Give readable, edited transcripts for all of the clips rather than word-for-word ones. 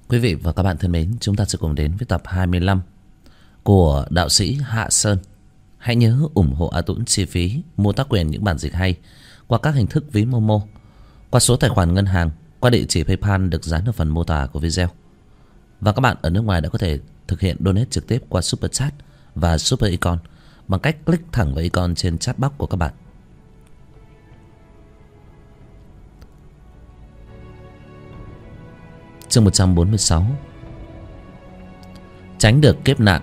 Quý vị và các bạn thân mến, chúng ta sẽ cùng đến với tập 25 của đạo sĩ Hạ Sơn. Hãy nhớ ủng hộ A Tuấn chi phí mua tác quyền những bản dịch hay qua các hình thức ví Momo, qua số tài khoản ngân hàng, qua địa chỉ PayPal được dán ở phần mô tả của video. Và các bạn ở nước ngoài đã có thể thực hiện donate trực tiếp qua Super Chat và Super Icon bằng cách click thẳng vào icon trên chat box của các bạn. Chương 146. Tránh được kiếp nạn.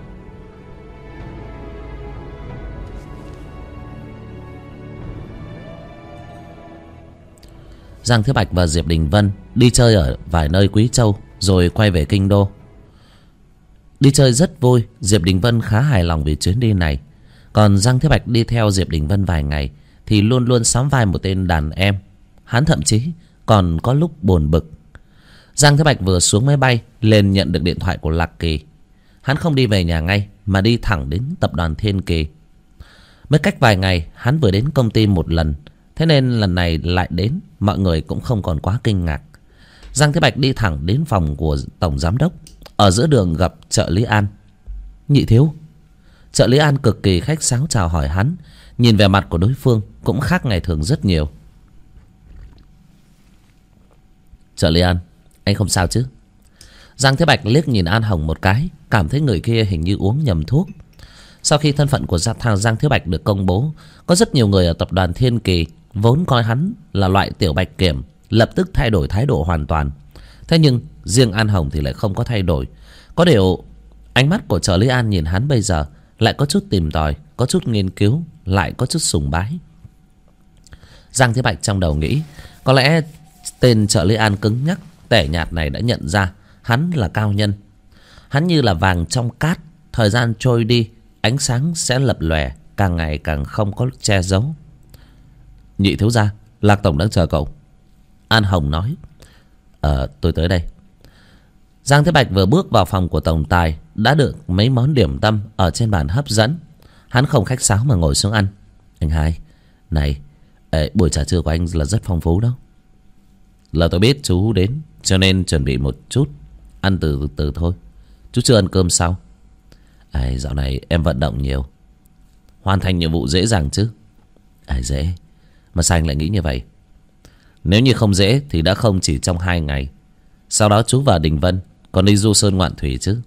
Giang Thế Bạch và Diệp Đình Vân đi chơi ở vài nơi Quý Châu rồi quay về kinh đô. Đi chơi rất vui, Diệp Đình Vân khá hài lòng vì chuyến đi này. Còn Giang Thế Bạch đi theo Diệp Đình Vân vài ngày thì luôn luôn sắm vai một tên đàn em. Hắn thậm chí còn có lúc buồn bực. Giang Thế Bạch vừa xuống máy bay liền nhận được điện thoại của Lạc Kỳ. Hắn không đi về nhà ngay mà đi thẳng đến tập đoàn Thiên Kỳ. Mới cách vài ngày hắn vừa đến công ty một lần, thế nên lần này lại đến, mọi người cũng không còn quá kinh ngạc. Giang Thế Bạch đi thẳng đến phòng của tổng giám đốc. Ở giữa đường gặp trợ lý An. Nhị thiếu. Trợ lý An cực kỳ khách sáo chào hỏi hắn. Nhìn vẻ mặt của đối phương cũng khác ngày thường rất nhiều. Trợ lý An, anh không sao chứ? Giang Thế Bạch liếc nhìn An Hồng một cái, cảm thấy người kia hình như uống nhầm thuốc. Sau khi thân phận của Giang Thế Bạch được công bố, có rất nhiều người ở tập đoàn Thiên Kỳ vốn coi hắn là loại tiểu bạch kiểm lập tức thay đổi thái độ hoàn toàn. Thế nhưng riêng An Hồng thì lại không có thay đổi. Có điều ánh mắt của trợ lý An nhìn hắn bây giờ lại có chút tìm tòi, có chút nghiên cứu, lại có chút sùng bái. Giang Thế Bạch trong đầu nghĩ, có lẽ tên trợ lý An cứng nhắc tẻ nhạt này đã nhận ra hắn là cao nhân. Hắn như là vàng trong cát, thời gian trôi đi, ánh sáng sẽ lập lòe, càng ngày càng không có che giấu. Nhị thiếu gia, Lạc tổng đang chờ cậu. An Hồng nói. Tôi tới đây. Giang Thế Bạch vừa bước vào phòng của tổng tài đã được mấy món điểm tâm ở trên bàn hấp dẫn. Hắn không khách sáo mà ngồi xuống ăn. Anh Hai, này, buổi trà trưa của anh là rất phong phú đó. Là tôi biết chú đến cho nên chuẩn bị một chút. Ăn từ từ thôi. Chú chưa ăn cơm sao? Dạo này em vận động nhiều. Hoàn thành nhiệm vụ dễ dàng chứ? Dễ. Mà sao anh lại nghĩ như vậy? Nếu như không dễ thì đã không chỉ trong 2 ngày. Sau đó chú và Đình Vân còn đi du sơn ngoạn thủy chứ.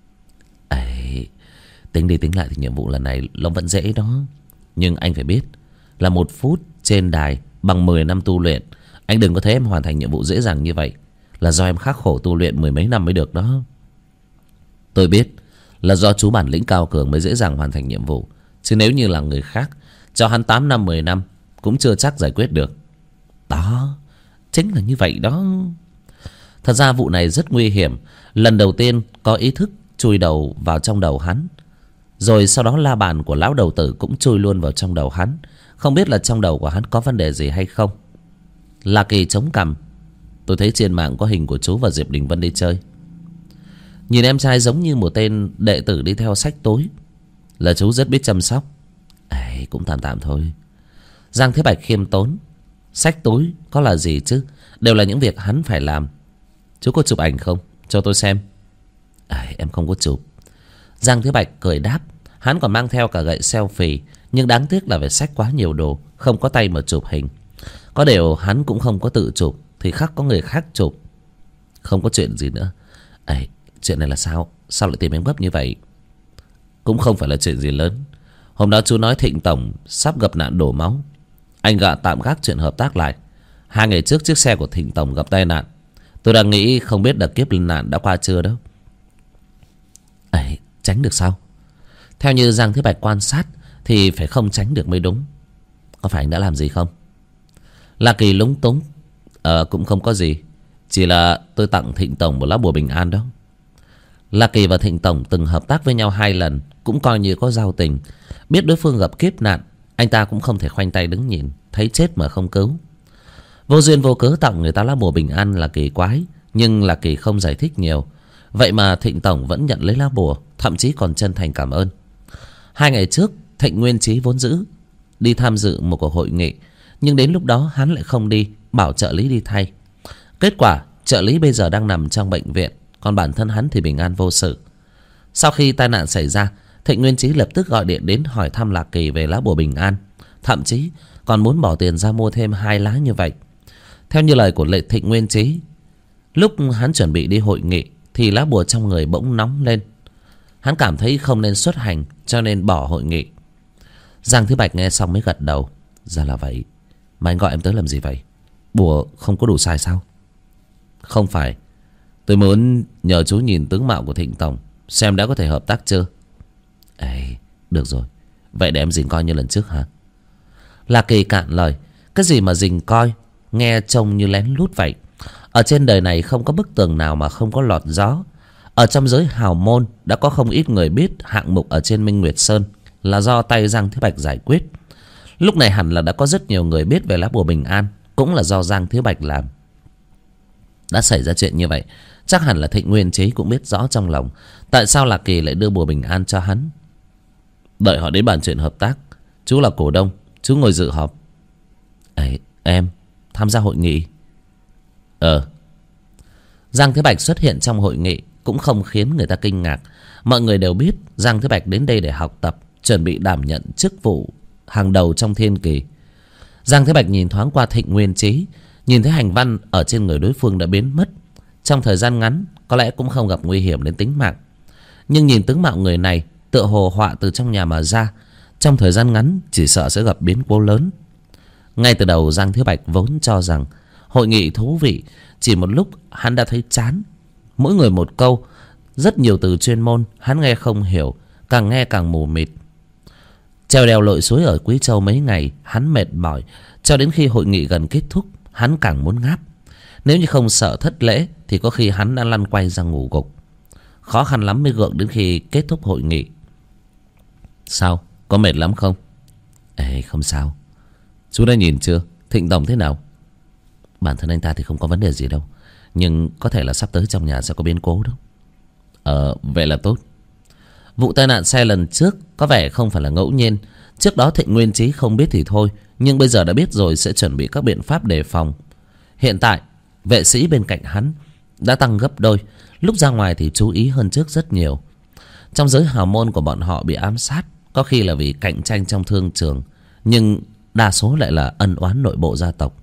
Tính đi tính lại thì nhiệm vụ lần này nó vẫn dễ đó. Nhưng anh phải biết là 1 phút trên đài bằng 10 năm tu luyện. Anh đừng có thấy em hoàn thành nhiệm vụ dễ dàng như vậy là do em khắc khổ tu luyện 10 mấy năm mới được đó. Tôi biết là do chú bản lĩnh cao cường mới dễ dàng hoàn thành nhiệm vụ. Chứ nếu như là người khác, cho hắn 8 năm 10 năm cũng chưa chắc giải quyết được. Đó, chính là như vậy đó. Thật ra vụ này rất nguy hiểm. Lần đầu tiên có ý thức chui đầu vào trong đầu hắn. Rồi sau đó la bàn của lão đầu tử cũng chui luôn vào trong đầu hắn. Không biết là trong đầu của hắn có vấn đề gì hay không. La Kỳ chống cằm. Tôi thấy trên mạng có hình của chú và Diệp Đình Vân đi chơi. Nhìn em trai giống như một tên đệ tử đi theo sách tối. Là chú rất biết chăm sóc. Cũng tạm tạm thôi. Giang Thế Bạch khiêm tốn. Sách tối có là gì chứ? Đều là những việc hắn phải làm. Chú có chụp ảnh không? Cho tôi xem. Em không có chụp. Giang Thế Bạch cười đáp. Hắn còn mang theo cả gậy selfie. Nhưng đáng tiếc là phải xách quá nhiều đồ, không có tay mà chụp hình. Có điều hắn cũng không có tự chụp thì khắc có người khác chụp. Không có chuyện gì nữa. Chuyện này là sao? Sao lại tìm em gấp như vậy? Cũng không phải là chuyện gì lớn. Hôm đó chú nói Thịnh tổng sắp gặp nạn đổ máu. Anh tạm gác chuyện hợp tác lại. 2 ngày trước chiếc xe của Thịnh tổng gặp tai nạn. Tôi đang nghĩ không biết là kiếp nạn đã qua chưa đâu. Tránh được sao? Theo như Giang Thế Bạch quan sát thì phải không tránh được mới đúng. Có phải anh đã làm gì không? La Kỳ lúng túng. Cũng không có gì. Chỉ là tôi tặng Thịnh tổng một lá bùa bình an đó. La Kỳ và Thịnh tổng từng hợp tác với nhau 2 lần, cũng coi như có giao tình. Biết đối phương gặp kiếp nạn, anh ta cũng không thể khoanh tay đứng nhìn, thấy chết mà không cứu. Vô duyên vô cớ tặng người ta lá bùa bình an là kỳ quái. Nhưng La Kỳ không giải thích nhiều. Vậy mà Thịnh tổng vẫn nhận lấy lá bùa, thậm chí còn chân thành cảm ơn. 2 ngày trước Thịnh Nguyên Chí vốn dữ đi tham dự một cuộc hội nghị, nhưng đến lúc đó hắn lại không đi, bảo trợ lý đi thay. Kết quả trợ lý bây giờ đang nằm trong bệnh viện, còn bản thân hắn thì bình an vô sự. Sau khi tai nạn xảy ra, Thịnh Nguyên Chí lập tức gọi điện đến hỏi thăm Lạc Kỳ về lá bùa bình an, thậm chí còn muốn bỏ tiền ra mua thêm 2 lá như vậy. Theo như lời của Thịnh Nguyên Chí, lúc hắn chuẩn bị đi hội nghị thì lá bùa trong người bỗng nóng lên. Hắn cảm thấy không nên xuất hành, cho nên bỏ hội nghị. Giang Thứ Bạch nghe xong mới gật đầu. Ra là vậy. Mà anh gọi em tới làm gì vậy? Bùa không có đủ sai sao? Không phải. Tôi muốn nhờ chú nhìn tướng mạo của Thịnh Tổng, xem đã có thể hợp tác chưa. Ê, được rồi. Vậy để em dình coi như lần trước hả? Lạc Kỳ cạn lời. Cái gì mà dình coi, nghe trông như lén lút vậy. Ở trên đời này không có bức tường nào mà không có lọt gió. Ở trong giới hào môn đã có không ít người biết hạng mục ở trên Minh Nguyệt Sơn là do tay Giang Thiếu Bạch giải quyết. Lúc này hẳn là đã có rất nhiều người biết về lá bùa bình an, cũng là do Giang Thiếu Bạch làm. Đã xảy ra chuyện như vậy, chắc hẳn là Thịnh Nguyên Chí cũng biết rõ trong lòng tại sao Lạc Kỳ lại đưa bùa bình an cho hắn. Đợi họ đến bàn chuyện hợp tác. Chú là cổ đông, chú ngồi dự họp. Ấy, em tham gia hội nghị. Giang Thế Bạch xuất hiện trong hội nghị cũng không khiến người ta kinh ngạc. Mọi người đều biết Giang Thế Bạch đến đây để học tập, chuẩn bị đảm nhận chức vụ hàng đầu trong thiên kỳ. Giang Thế Bạch nhìn thoáng qua Thịnh Nguyên Chí, nhìn thấy hành văn ở trên người đối phương đã biến mất. Trong thời gian ngắn có lẽ cũng không gặp nguy hiểm đến tính mạng, nhưng nhìn tướng mạo người này tựa hồ họa từ trong nhà mà ra, trong thời gian ngắn chỉ sợ sẽ gặp biến cố lớn. Ngay từ đầu Giang Thế Bạch vốn cho rằng hội nghị thú vị, chỉ một lúc hắn đã thấy chán. Mỗi người một câu, rất nhiều từ chuyên môn hắn nghe không hiểu, càng nghe càng mù mịt. Trèo đèo lội suối ở Quý Châu mấy ngày, hắn mệt mỏi. Cho đến khi hội nghị gần kết thúc, hắn càng muốn ngáp. Nếu như không sợ thất lễ thì có khi hắn đã lăn quay ra ngủ gục. Khó khăn lắm mới gượng đến khi kết thúc hội nghị. Sao? Có mệt lắm không? Ê, không sao. Chú đã nhìn chưa? Thịnh Tổng thế nào? Bản thân anh ta thì không có vấn đề gì đâu, nhưng có thể là sắp tới trong nhà sẽ có biến cố đó. Vậy là tốt. Vụ tai nạn xe lần trước có vẻ không phải là ngẫu nhiên. Trước đó Thịnh Nguyên Chí không biết thì thôi, nhưng bây giờ đã biết rồi sẽ chuẩn bị các biện pháp đề phòng. Hiện tại vệ sĩ bên cạnh hắn đã tăng gấp đôi. Lúc ra ngoài thì chú ý hơn trước rất nhiều. Trong giới hào môn của bọn họ bị ám sát, có khi là vì cạnh tranh trong thương trường, nhưng đa số lại là ân oán nội bộ gia tộc.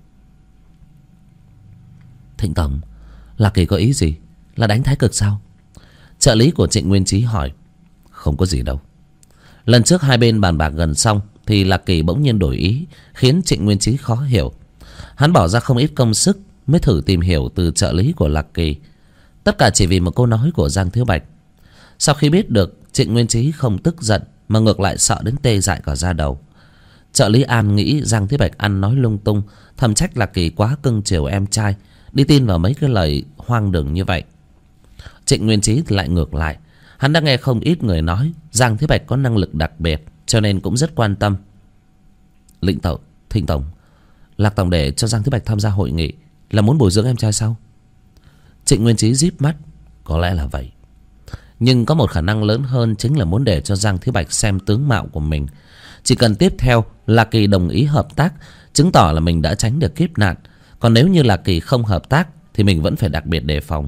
Thịnh Tổng, Lạc Kỳ có ý gì? Là đánh thái cực sao? Trợ lý của Trịnh Nguyên Chí hỏi. Không có gì đâu. Lần trước hai bên bàn bạc gần xong thì Lạc Kỳ bỗng nhiên đổi ý, khiến Trịnh Nguyên Chí khó hiểu. Hắn bỏ ra không ít công sức mới thử tìm hiểu từ trợ lý của Lạc Kỳ, tất cả chỉ vì một câu nói của Giang Thiếu Bạch. Sau khi biết được, Trịnh Nguyên Chí không tức giận mà ngược lại sợ đến tê dại cả da đầu. Trợ lý An nghĩ Giang Thiếu Bạch ăn nói lung tung, thầm trách Lạc Kỳ quá cưng chiều em trai, đi tin vào mấy cái lời hoang đường như vậy. Trịnh Nguyên Chí thì lại ngược lại, hắn đã nghe không ít người nói Giang Thiếu Bạch có năng lực đặc biệt, cho nên cũng rất quan tâm. Thịnh Tổng, Lạc Tổng để cho Giang Thiếu Bạch tham gia hội nghị là muốn bồi dưỡng em trai sao? Trịnh Nguyên Chí díp mắt. Có lẽ là vậy, nhưng có một khả năng lớn hơn chính là muốn để cho Giang Thiếu Bạch xem tướng mạo của mình. Chỉ cần tiếp theo Lạc Kỳ đồng ý hợp tác, chứng tỏ là mình đã tránh được kiếp nạn. Còn nếu như Lạc Kỳ không hợp tác thì mình vẫn phải đặc biệt đề phòng.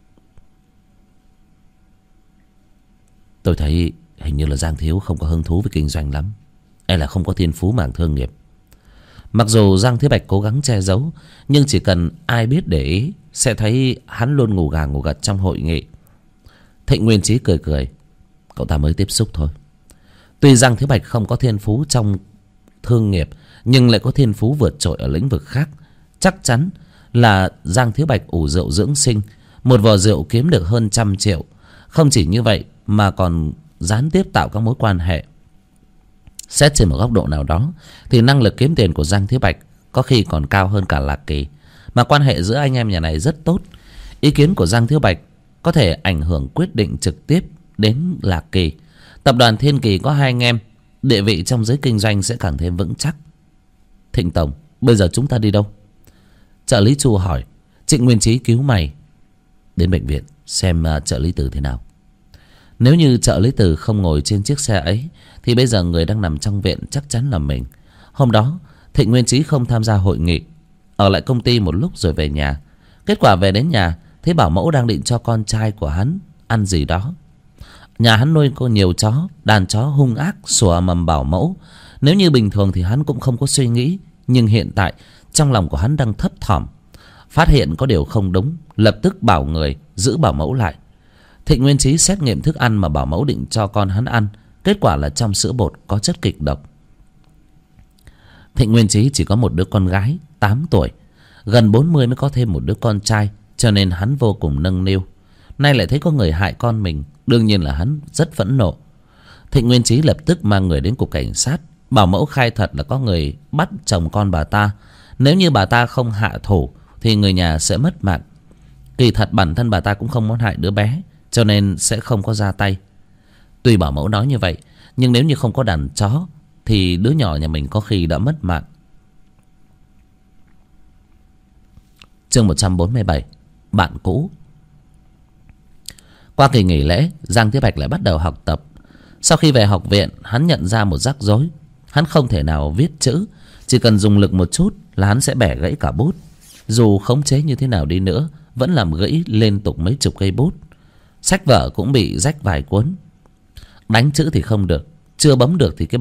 Tôi thấy hình như là Giang Thiếu không có hứng thú với kinh doanh lắm, hay là không có thiên phú mảng thương nghiệp. Mặc dù Giang Thiếu Bạch cố gắng che giấu, nhưng chỉ cần ai biết để ý sẽ thấy hắn luôn ngủ gà ngủ gật trong hội nghị. Thịnh Nguyên Chí cười cười. Cậu ta mới tiếp xúc thôi. Tuy Giang Thiếu Bạch không có thiên phú trong thương nghiệp, nhưng lại có thiên phú vượt trội ở lĩnh vực khác. Chắc chắn là Giang Thiếu Bạch ủ rượu dưỡng sinh, một vò rượu kiếm được hơn 100 triệu. Không chỉ như vậy mà còn gián tiếp tạo các mối quan hệ. Xét trên một góc độ nào đó thì năng lực kiếm tiền của Giang Thiếu Bạch có khi còn cao hơn cả Lạc Kỳ. Mà quan hệ giữa anh em nhà này rất tốt. Ý kiến của Giang Thiếu Bạch có thể ảnh hưởng quyết định trực tiếp đến Lạc Kỳ. Tập đoàn Thiên Kỳ có hai anh em, địa vị trong giới kinh doanh sẽ càng thêm vững chắc. Thịnh Tổng, bây giờ chúng ta đi đâu? Trợ lý Chu hỏi. Trịnh Nguyên Chí cứu mày. Đến bệnh viện xem trợ lý Từ thế nào. Nếu như trợ lý Từ không ngồi trên chiếc xe ấy thì bây giờ người đang nằm trong viện chắc chắn là mình. Hôm đó Thịnh Nguyên Chí không tham gia hội nghị, ở lại công ty một lúc rồi về nhà. Kết quả về đến nhà thấy bảo mẫu đang định cho con trai của hắn ăn gì đó. Nhà hắn nuôi có nhiều chó, đàn chó hung ác sủa mầm bảo mẫu. Nếu như bình thường thì hắn cũng không có suy nghĩ, nhưng hiện tại trong lòng của hắn đang thấp thỏm. Phát hiện có điều không đúng, lập tức bảo người giữ bảo mẫu lại. Thịnh Nguyên Chí xét nghiệm thức ăn mà bảo mẫu định cho con hắn ăn, kết quả là trong sữa bột có chất kịch độc. Thịnh Nguyên Chí chỉ có một đứa con gái 8 tuổi, gần 40 mới có thêm một đứa con trai, cho nên hắn vô cùng nâng niu. Nay lại thấy có người hại con mình, đương nhiên là hắn rất phẫn nộ. Thịnh Nguyên Chí lập tức mang người đến cục cảnh sát. Bảo mẫu khai thật là có người bắt chồng con bà ta, nếu như bà ta không hạ thủ thì người nhà sẽ mất mạng. Kỳ thật bản thân bà ta cũng không muốn hại đứa bé, cho nên sẽ không có ra tay. Tuy bảo mẫu nói như vậy, nhưng nếu như không có đàn chó thì đứa nhỏ nhà mình có khi đã mất mạng. Chương 147, bạn cũ. Qua kỳ nghỉ lễ, Giang Thế Bạch lại bắt đầu học tập. Sau khi về học viện, hắn nhận ra một rắc rối. Hắn không thể nào viết chữ, chỉ cần dùng lực một chút là hắn sẽ bẻ gãy cả bút. Dù khống chế như thế nào đi nữa, vẫn làm gãy liên tục mấy chục cây bút. Sách vở cũng bị rách vài cuốn. Đánh chữ thì không được, chưa bấm được thì cái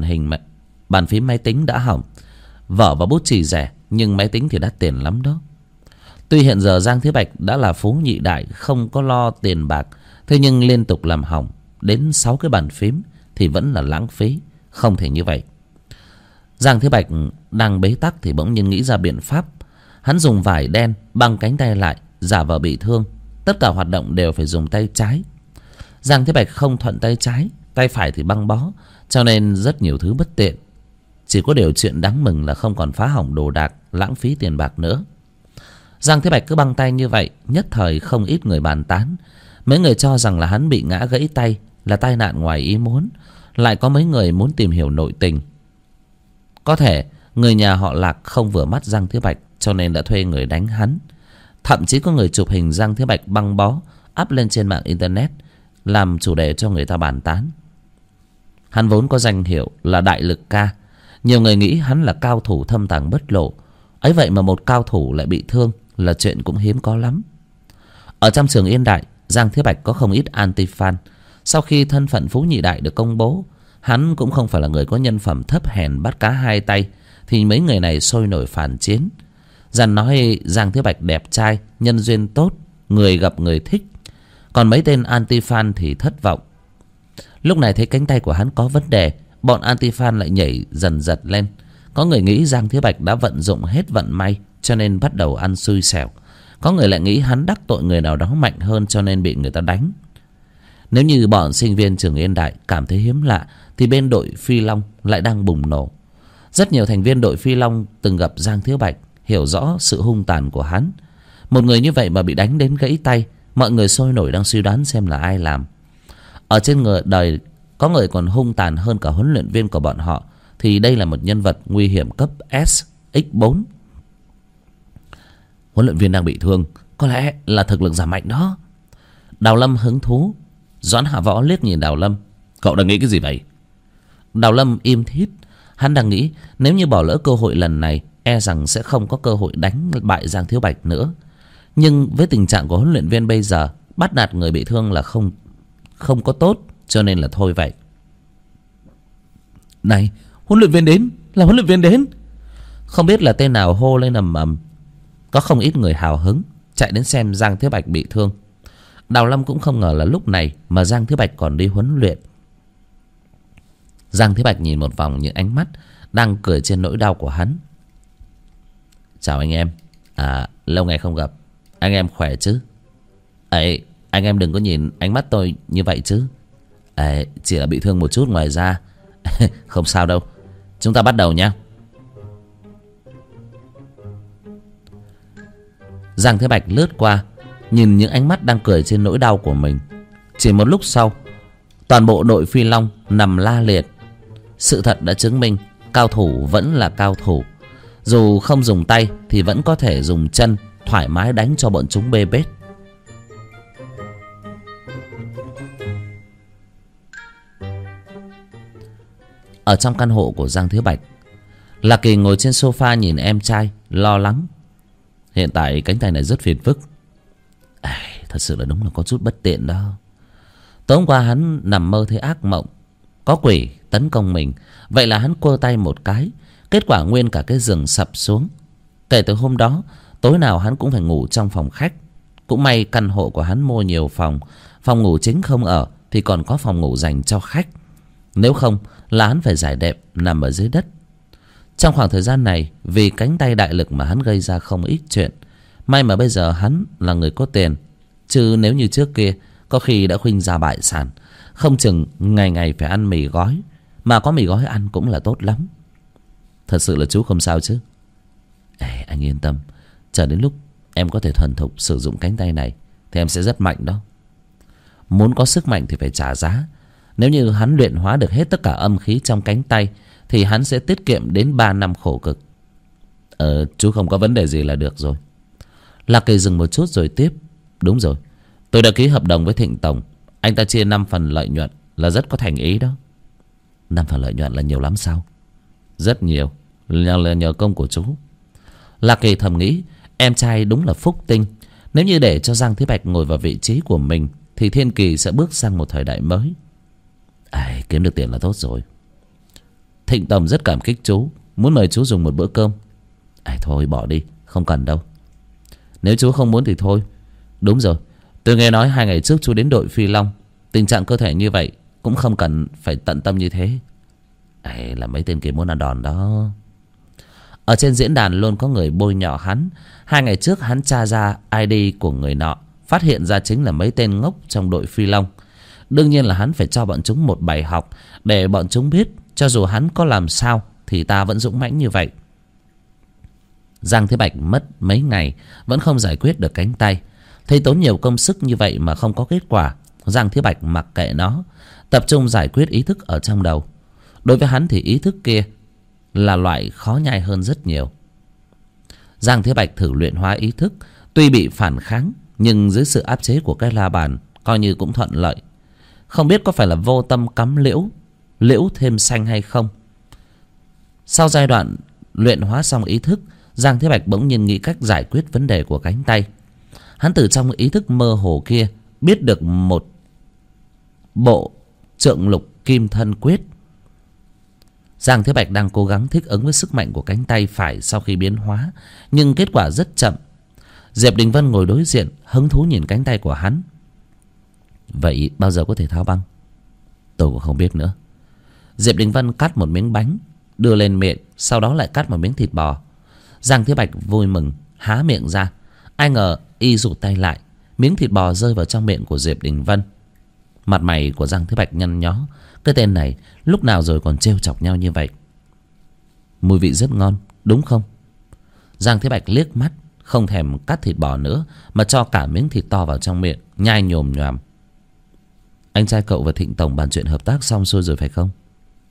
bàn phím máy tính đã hỏng. Vở và bút chì rẻ, nhưng máy tính thì đắt tiền lắm đó. Tuy hiện giờ Giang Thế Bạch đã là phú nhị đại, không có lo tiền bạc, thế nhưng liên tục làm hỏng đến 6 cái bàn phím thì vẫn là lãng phí, không thể như vậy. Giang Thế Bạch đang bế tắc thì bỗng nhiên nghĩ ra biện pháp. Hắn dùng vải đen băng cánh tay lại, giả vờ bị thương. Tất cả hoạt động đều phải dùng tay trái. Giang Thế Bạch không thuận tay trái, tay phải thì băng bó, cho nên rất nhiều thứ bất tiện. Chỉ có điều chuyện đáng mừng là không còn phá hỏng đồ đạc, lãng phí tiền bạc nữa. Giang Thế Bạch cứ băng tay như vậy, nhất thời không ít người bàn tán. Mấy người cho rằng là hắn bị ngã gãy tay, là tai nạn ngoài ý muốn. Lại có mấy người muốn tìm hiểu nội tình. Có thể người nhà họ Lạc không vừa mắt Giang Thế Bạch, cho nên đã thuê người đánh hắn. Thậm chí có người chụp hình Giang Thế Bạch băng bó, up lên trên mạng internet, làm chủ đề cho người ta bàn tán. Hắn vốn có danh hiệu là Đại Lực Ca. Nhiều người nghĩ hắn là cao thủ thâm tàng bất lộ. Ấy vậy mà một cao thủ lại bị thương là chuyện cũng hiếm có lắm. Ở trong trường Yên Đại, Giang Thế Bạch có không ít anti-fan. Sau khi thân phận phú nhị đại được công bố, hắn cũng không phải là người có nhân phẩm thấp hèn bắt cá hai tay, thì mấy người này sôi nổi phản chiến. Dàn nói Giang Thế Bạch đẹp trai, nhân duyên tốt, người gặp người thích. Còn mấy tên anti-fan thì thất vọng. Lúc này thấy cánh tay của hắn có vấn đề, bọn anti-fan lại nhảy dần dật lên. Có người nghĩ Giang Thế Bạch đã vận dụng hết vận may, cho nên bắt đầu ăn xui xẻo. Có người lại nghĩ hắn đắc tội người nào đó mạnh hơn, cho nên bị người ta đánh. Nếu như bọn sinh viên trường Yên Đại cảm thấy hiếm lạ, thì bên đội Phi Long lại đang bùng nổ. Rất nhiều thành viên đội Phi Long từng gặp Giang Thế Bạch, hiểu rõ sự hung tàn của hắn. Một người như vậy mà bị đánh đến gãy tay, mọi người sôi nổi đang suy đoán xem là ai làm. Ở trên đời có người còn hung tàn hơn cả huấn luyện viên của bọn họ, thì đây là một nhân vật nguy hiểm cấp SX4. Huấn luyện viên đang bị thương, có lẽ là thực lực giảm mạnh đó. Đào Lâm hứng thú. Doãn Hạ Võ liếc nhìn Đào Lâm. Cậu đang nghĩ cái gì vậy? Đào Lâm im thít. Hắn đang nghĩ nếu như bỏ lỡ cơ hội lần này, e rằng sẽ không có cơ hội đánh bại Giang Thiếu Bạch nữa. Nhưng với tình trạng của huấn luyện viên bây giờ, bắt nạt người bị thương là không có tốt, cho nên là thôi vậy. Này, huấn luyện viên đến, là huấn luyện viên đến. Không biết là tên nào hô lên ầm ầm. Có không ít người hào hứng chạy đến xem Giang Thế Bạch bị thương. Đào Lâm cũng không ngờ là lúc này mà Giang Thế Bạch còn đi huấn luyện. Giang Thế Bạch nhìn một vòng những ánh mắt đang cười trên nỗi đau của hắn. Chào anh em. Lâu ngày không gặp. Anh em khỏe chứ? Ấy, anh em đừng có nhìn ánh mắt tôi như vậy chứ. Chỉ là bị thương một chút ngoài ra. Không sao đâu. Chúng ta bắt đầu nhé. Giang Thế Bạch lướt qua, nhìn những ánh mắt đang cười trên nỗi đau của mình. Chỉ một lúc sau, toàn bộ đội Phi Long nằm la liệt. Sự thật đã chứng minh cao thủ vẫn là cao thủ. Dù không dùng tay thì vẫn có thể dùng chân thoải mái đánh cho bọn chúng bê bết. Ở trong căn hộ của Giang Thế Bạch, Lạc Kỳ ngồi trên sofa nhìn em trai lo lắng. Hiện tại cánh tay này rất phiền phức. Thật sự là đúng là có chút bất tiện đó. Tối hôm qua hắn nằm mơ thấy ác mộng, có quỷ tấn công mình. Vậy là hắn quơ tay một cái, kết quả nguyên cả cái giường sập xuống. Kể từ hôm đó, tối nào hắn cũng phải ngủ trong phòng khách. Cũng may căn hộ của hắn mua nhiều phòng. Phòng ngủ chính không ở thì còn có phòng ngủ dành cho khách. Nếu không là hắn phải giải đệm nằm ở dưới đất. Trong khoảng thời gian này, vì cánh tay đại lực mà hắn gây ra không ít chuyện. May mà bây giờ hắn là người có tiền, chứ nếu như trước kia có khi đã khuynh ra bại sản. Không chừng ngày ngày phải ăn mì gói. Mà có mì gói ăn cũng là tốt lắm. Thật sự là chú không sao chứ? Ê, anh yên tâm. Chờ đến lúc em có thể thuần thục sử dụng cánh tay này thì em sẽ rất mạnh đó. Muốn có sức mạnh thì phải trả giá. Nếu như hắn luyện hóa được hết tất cả âm khí trong cánh tay thì hắn sẽ tiết kiệm đến 3 năm khổ cực. Chú không có vấn đề gì là được rồi. Lạc Kỳ dừng một chút rồi tiếp. Đúng rồi, tôi đã ký hợp đồng với Thịnh Tổng. Anh ta chia 5 phần lợi nhuận là rất có thành ý đó. 5 phần lợi nhuận là nhiều lắm sao? Rất nhiều, là nhờ công của chú. Lạc Kỳ thầm nghĩ, em trai đúng là phúc tinh. Nếu như để cho Giang Thế Bạch ngồi vào vị trí của mình thì Thiên Kỳ sẽ bước sang một thời đại mới. Kiếm được tiền là tốt rồi. Thịnh Tổng rất cảm kích chú, muốn mời chú dùng một bữa cơm. Thôi bỏ đi, không cần đâu. Nếu chú không muốn thì thôi. Đúng rồi, tôi nghe nói 2 ngày trước chú đến đội Phi Long. Tình trạng cơ thể như vậy cũng không cần phải tận tâm như thế. Là mấy tên kia muốn ăn đòn đó. Ở trên diễn đàn luôn có người bôi nhọ hắn. 2 ngày trước hắn tra ra ID của người nọ, phát hiện ra chính là mấy tên ngốc trong đội Phi Long. Đương nhiên là hắn phải cho bọn chúng một bài học, để bọn chúng biết cho dù hắn có làm sao thì ta vẫn dũng mãnh như vậy. Giang Thế Bạch mất mấy ngày vẫn không giải quyết được cánh tay. Thấy tốn nhiều công sức như vậy mà không có kết quả, Giang Thế Bạch mặc kệ nó, tập trung giải quyết ý thức ở trong đầu. Đối với hắn thì ý thức kia là loại khó nhai hơn rất nhiều. Giang Thế Bạch thử luyện hóa ý thức, tuy bị phản kháng nhưng dưới sự áp chế của cái la bàn coi như cũng thuận lợi. Không biết có phải là vô tâm cắm liễu, liễu thêm xanh hay không. Sau giai đoạn luyện hóa xong ý thức, Giang Thế Bạch bỗng nhiên nghĩ cách giải quyết vấn đề của cánh tay. Hắn từ trong ý thức mơ hồ kia biết được một bộ Trượng Lục Kim Thân Quyết. Giang Thế Bạch đang cố gắng thích ứng với sức mạnh của cánh tay phải sau khi biến hóa, nhưng kết quả rất chậm. Diệp Đình Vân ngồi đối diện, hứng thú nhìn cánh tay của hắn. Vậy bao giờ có thể tháo băng? Tôi cũng không biết nữa. Diệp Đình Vân cắt một miếng bánh, đưa lên miệng, sau đó lại cắt một miếng thịt bò. Giang Thế Bạch vui mừng, há miệng ra. Ai ngờ y rụt tay lại, miếng thịt bò rơi vào trong miệng của Diệp Đình Vân. Mặt mày của Giang Thế Bạch nhăn nhó. Cái tên này lúc nào rồi còn trêu chọc nhau như vậy. Mùi vị rất ngon, đúng không? Giang Thế Bạch liếc mắt, không thèm cắt thịt bò nữa, mà cho cả miếng thịt to vào trong miệng, nhai nhồm nhoàm. Anh trai cậu và Thịnh Tổng bàn chuyện hợp tác xong xuôi rồi phải không?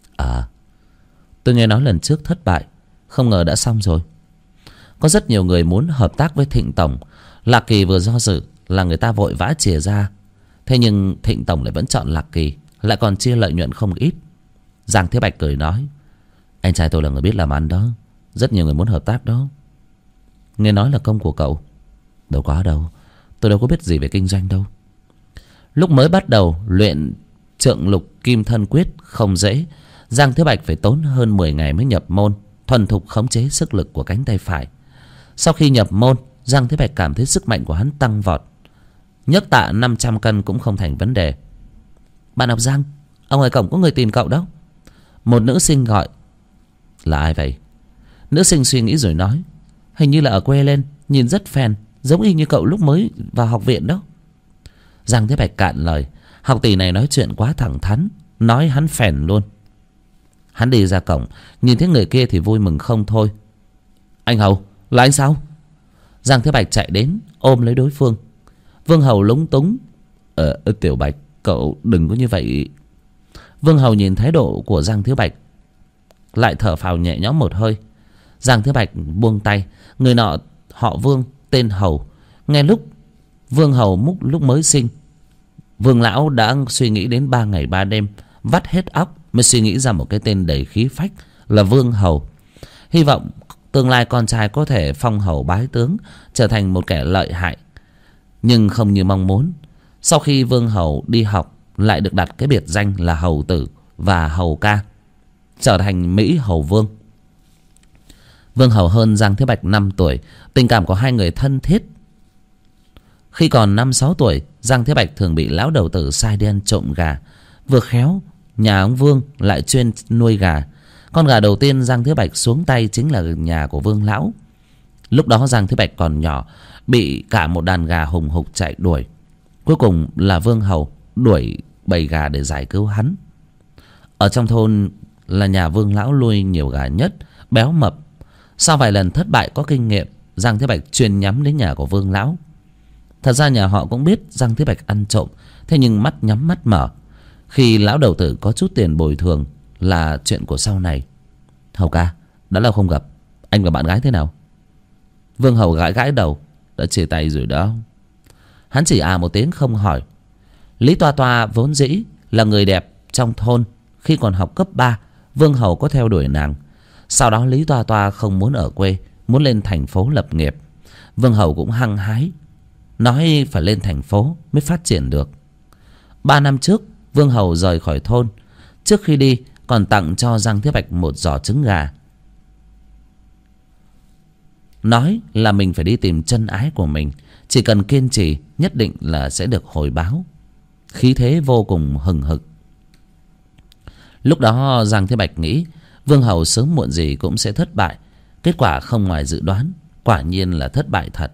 Tôi nghe nói lần trước thất bại, không ngờ đã xong rồi. Có rất nhiều người muốn hợp tác với Thịnh Tổng. Lạc Kỳ vừa do dự là người ta vội vã chìa ra. Thế nhưng Thịnh Tổng lại vẫn chọn Lạc Kỳ, lại còn chia lợi nhuận không ít. Giang Thế Bạch cười nói, anh trai tôi là người biết làm ăn đó, rất nhiều người muốn hợp tác đó. Nghe nói là công của cậu. Đâu có đâu, tôi đâu có biết gì về kinh doanh đâu. Lúc mới bắt đầu luyện Trượng Lục Kim Thân Quyết không dễ. Giang Thế Bạch phải tốn hơn 10 ngày mới nhập môn, thuần thục khống chế sức lực của cánh tay phải. Sau khi nhập môn, Giang Thế Bạch cảm thấy sức mạnh của hắn tăng vọt. Nhấc tạ 500 cân cũng không thành vấn đề. Bạn học Giang, ở ngoài cổng có người tìm cậu đó. Một nữ sinh gọi. Là ai vậy? Nữ sinh suy nghĩ rồi nói, hình như là ở quê lên, nhìn rất phèn, giống y như cậu lúc mới vào học viện đó. Giang Thế Bạch cạn lời. Học tỷ này nói chuyện quá thẳng thắn, nói hắn phèn luôn. Hắn đi ra cổng, nhìn thấy người kia thì vui mừng không thôi. Anh Hầu, là anh sao? Giang Thế Bạch chạy đến ôm lấy đối phương. Vương Hầu lúng túng. Tiểu Bạch, cậu đừng có như vậy. Vương Hầu nhìn thái độ của Giang Thế Bạch, lại thở phào nhẹ nhõm một hơi. Giang Thế Bạch buông tay. Người nọ họ Vương, tên Hầu. Nghe lúc Vương Hầu múc lúc mới sinh, Vương lão đã suy nghĩ đến 3 ngày 3 đêm, vắt hết óc mới suy nghĩ ra một cái tên đầy khí phách là Vương Hầu. Hy vọng tương lai con trai có thể phong hầu bái tướng, trở thành một kẻ lợi hại. Nhưng không như mong muốn. Sau khi Vương Hầu đi học, lại được đặt cái biệt danh là Hầu Tử và Hầu Ca, trở thành Mỹ Hầu Vương. Vương Hầu hơn Giang Thế Bạch 5 tuổi. Tình cảm của hai người thân thiết. Khi còn 5-6 tuổi, Giang Thế Bạch thường bị lão đầu tử sai đi ăn trộm gà. Vừa khéo, nhà ông Vương lại chuyên nuôi gà. Con gà đầu tiên Giang Thế Bạch xuống tay chính là nhà của Vương lão. Lúc đó Giang Thế Bạch còn nhỏ, bị cả một đàn gà hùng hục chạy đuổi. Cuối cùng là Vương Hầu đuổi bầy gà để giải cứu hắn. Ở trong thôn là nhà Vương lão nuôi nhiều gà nhất, béo mập. Sau vài lần thất bại có kinh nghiệm, Giang Thế Bạch chuyên nhắm đến nhà của Vương lão. Thật ra nhà họ cũng biết Giang Thế Bạch ăn trộm, thế nhưng mắt nhắm mắt mở. Khi lão đầu tử có chút tiền bồi thường là chuyện của sau này. Hầu ca, đã lâu không gặp, anh và bạn gái thế nào? Vương Hầu gãi gãi đầu. Đã chia tay rồi đó. Hắn chỉ một tiếng không hỏi. Lý Toa Toa vốn dĩ là người đẹp trong thôn. Khi còn học cấp 3, Vương Hầu có theo đuổi nàng. Sau đó Lý Toa Toa không muốn ở quê, muốn lên thành phố lập nghiệp. Vương Hầu cũng hăng hái, nói phải lên thành phố mới phát triển được. 3 năm trước, Vương Hầu rời khỏi thôn. Trước khi đi còn tặng cho Giang Thế Bạch một giỏ trứng gà, nói là mình phải đi tìm chân ái của mình, chỉ cần kiên trì nhất định là sẽ được hồi báo. Khí thế vô cùng hừng hực. Lúc đó Giang Thế Bạch nghĩ Vương Hầu sớm muộn gì cũng sẽ thất bại. Kết quả không ngoài dự đoán, quả nhiên là thất bại thật.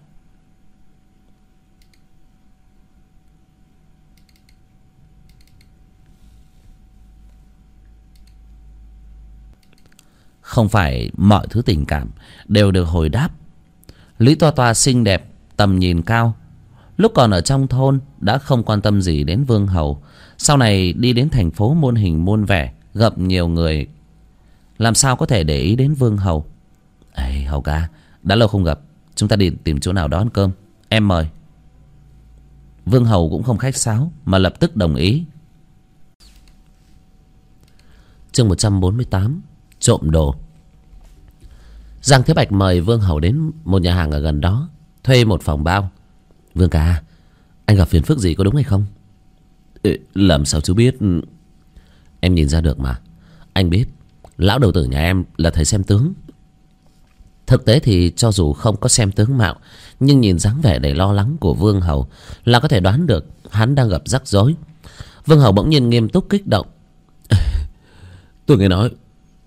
Không phải mọi thứ tình cảm đều được hồi đáp. Lý Toa Toa xinh đẹp, tầm nhìn cao. Lúc còn ở trong thôn đã không quan tâm gì đến Vương Hầu. Sau này đi đến thành phố muôn hình muôn vẻ, gặp nhiều người, làm sao có thể để ý đến Vương Hầu. Ê Hầu ca, đã lâu không gặp, chúng ta đi tìm chỗ nào đó ăn cơm, em mời. Vương Hầu cũng không khách sáo mà lập tức đồng ý. Chương 148, trộm đồ. Giang Thế Bạch mời Vương Hầu đến một nhà hàng ở gần đó, thuê một phòng bao. Vương ca, anh gặp phiền phức gì có đúng hay không? Làm sao chú biết? Em nhìn ra được mà. Anh biết lão đầu tử nhà em là thầy xem tướng. Thực tế thì cho dù không có xem tướng mạo, nhưng nhìn dáng vẻ đầy lo lắng của Vương Hầu là có thể đoán được hắn đang gặp rắc rối. Vương Hầu bỗng nhiên nghiêm túc kích động. Tôi nghe nói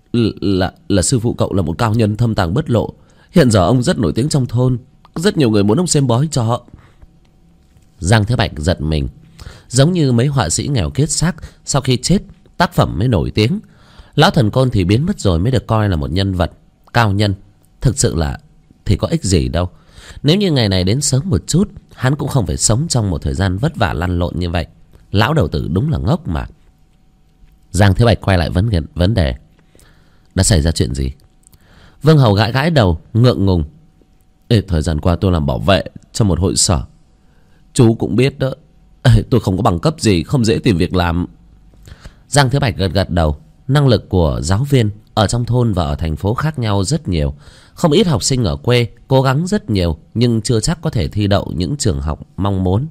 là sư phụ cậu là một cao nhân thâm tàng bất lộ. Hiện giờ ông rất nổi tiếng trong thôn, rất nhiều người muốn ông xem bói cho. Giang Thế Bạch giật mình, giống như mấy họa sĩ nghèo kiết xác sau khi chết tác phẩm mới nổi tiếng. Lão thần côn thì biến mất rồi mới được coi là một nhân vật cao nhân. Thực sự là thì có ích gì đâu. Nếu như ngày này đến sớm một chút, hắn cũng không phải sống trong một thời gian vất vả lăn lộn như vậy. Lão đầu tử đúng là ngốc mà. Giang Thế Bạch quay lại vấn đề. Đã xảy ra chuyện gì? Vương Hầu gãi gãi đầu, ngượng ngùng. Thời gian qua tôi làm bảo vệ cho một hội sở. Chú cũng biết đó, tôi không có bằng cấp gì, không dễ tìm việc làm. Giang Thế Bạch gật gật đầu. Năng lực của giáo viên ở trong thôn và ở thành phố khác nhau rất nhiều. Không ít học sinh ở quê cố gắng rất nhiều, nhưng chưa chắc có thể thi đậu những trường học mong muốn.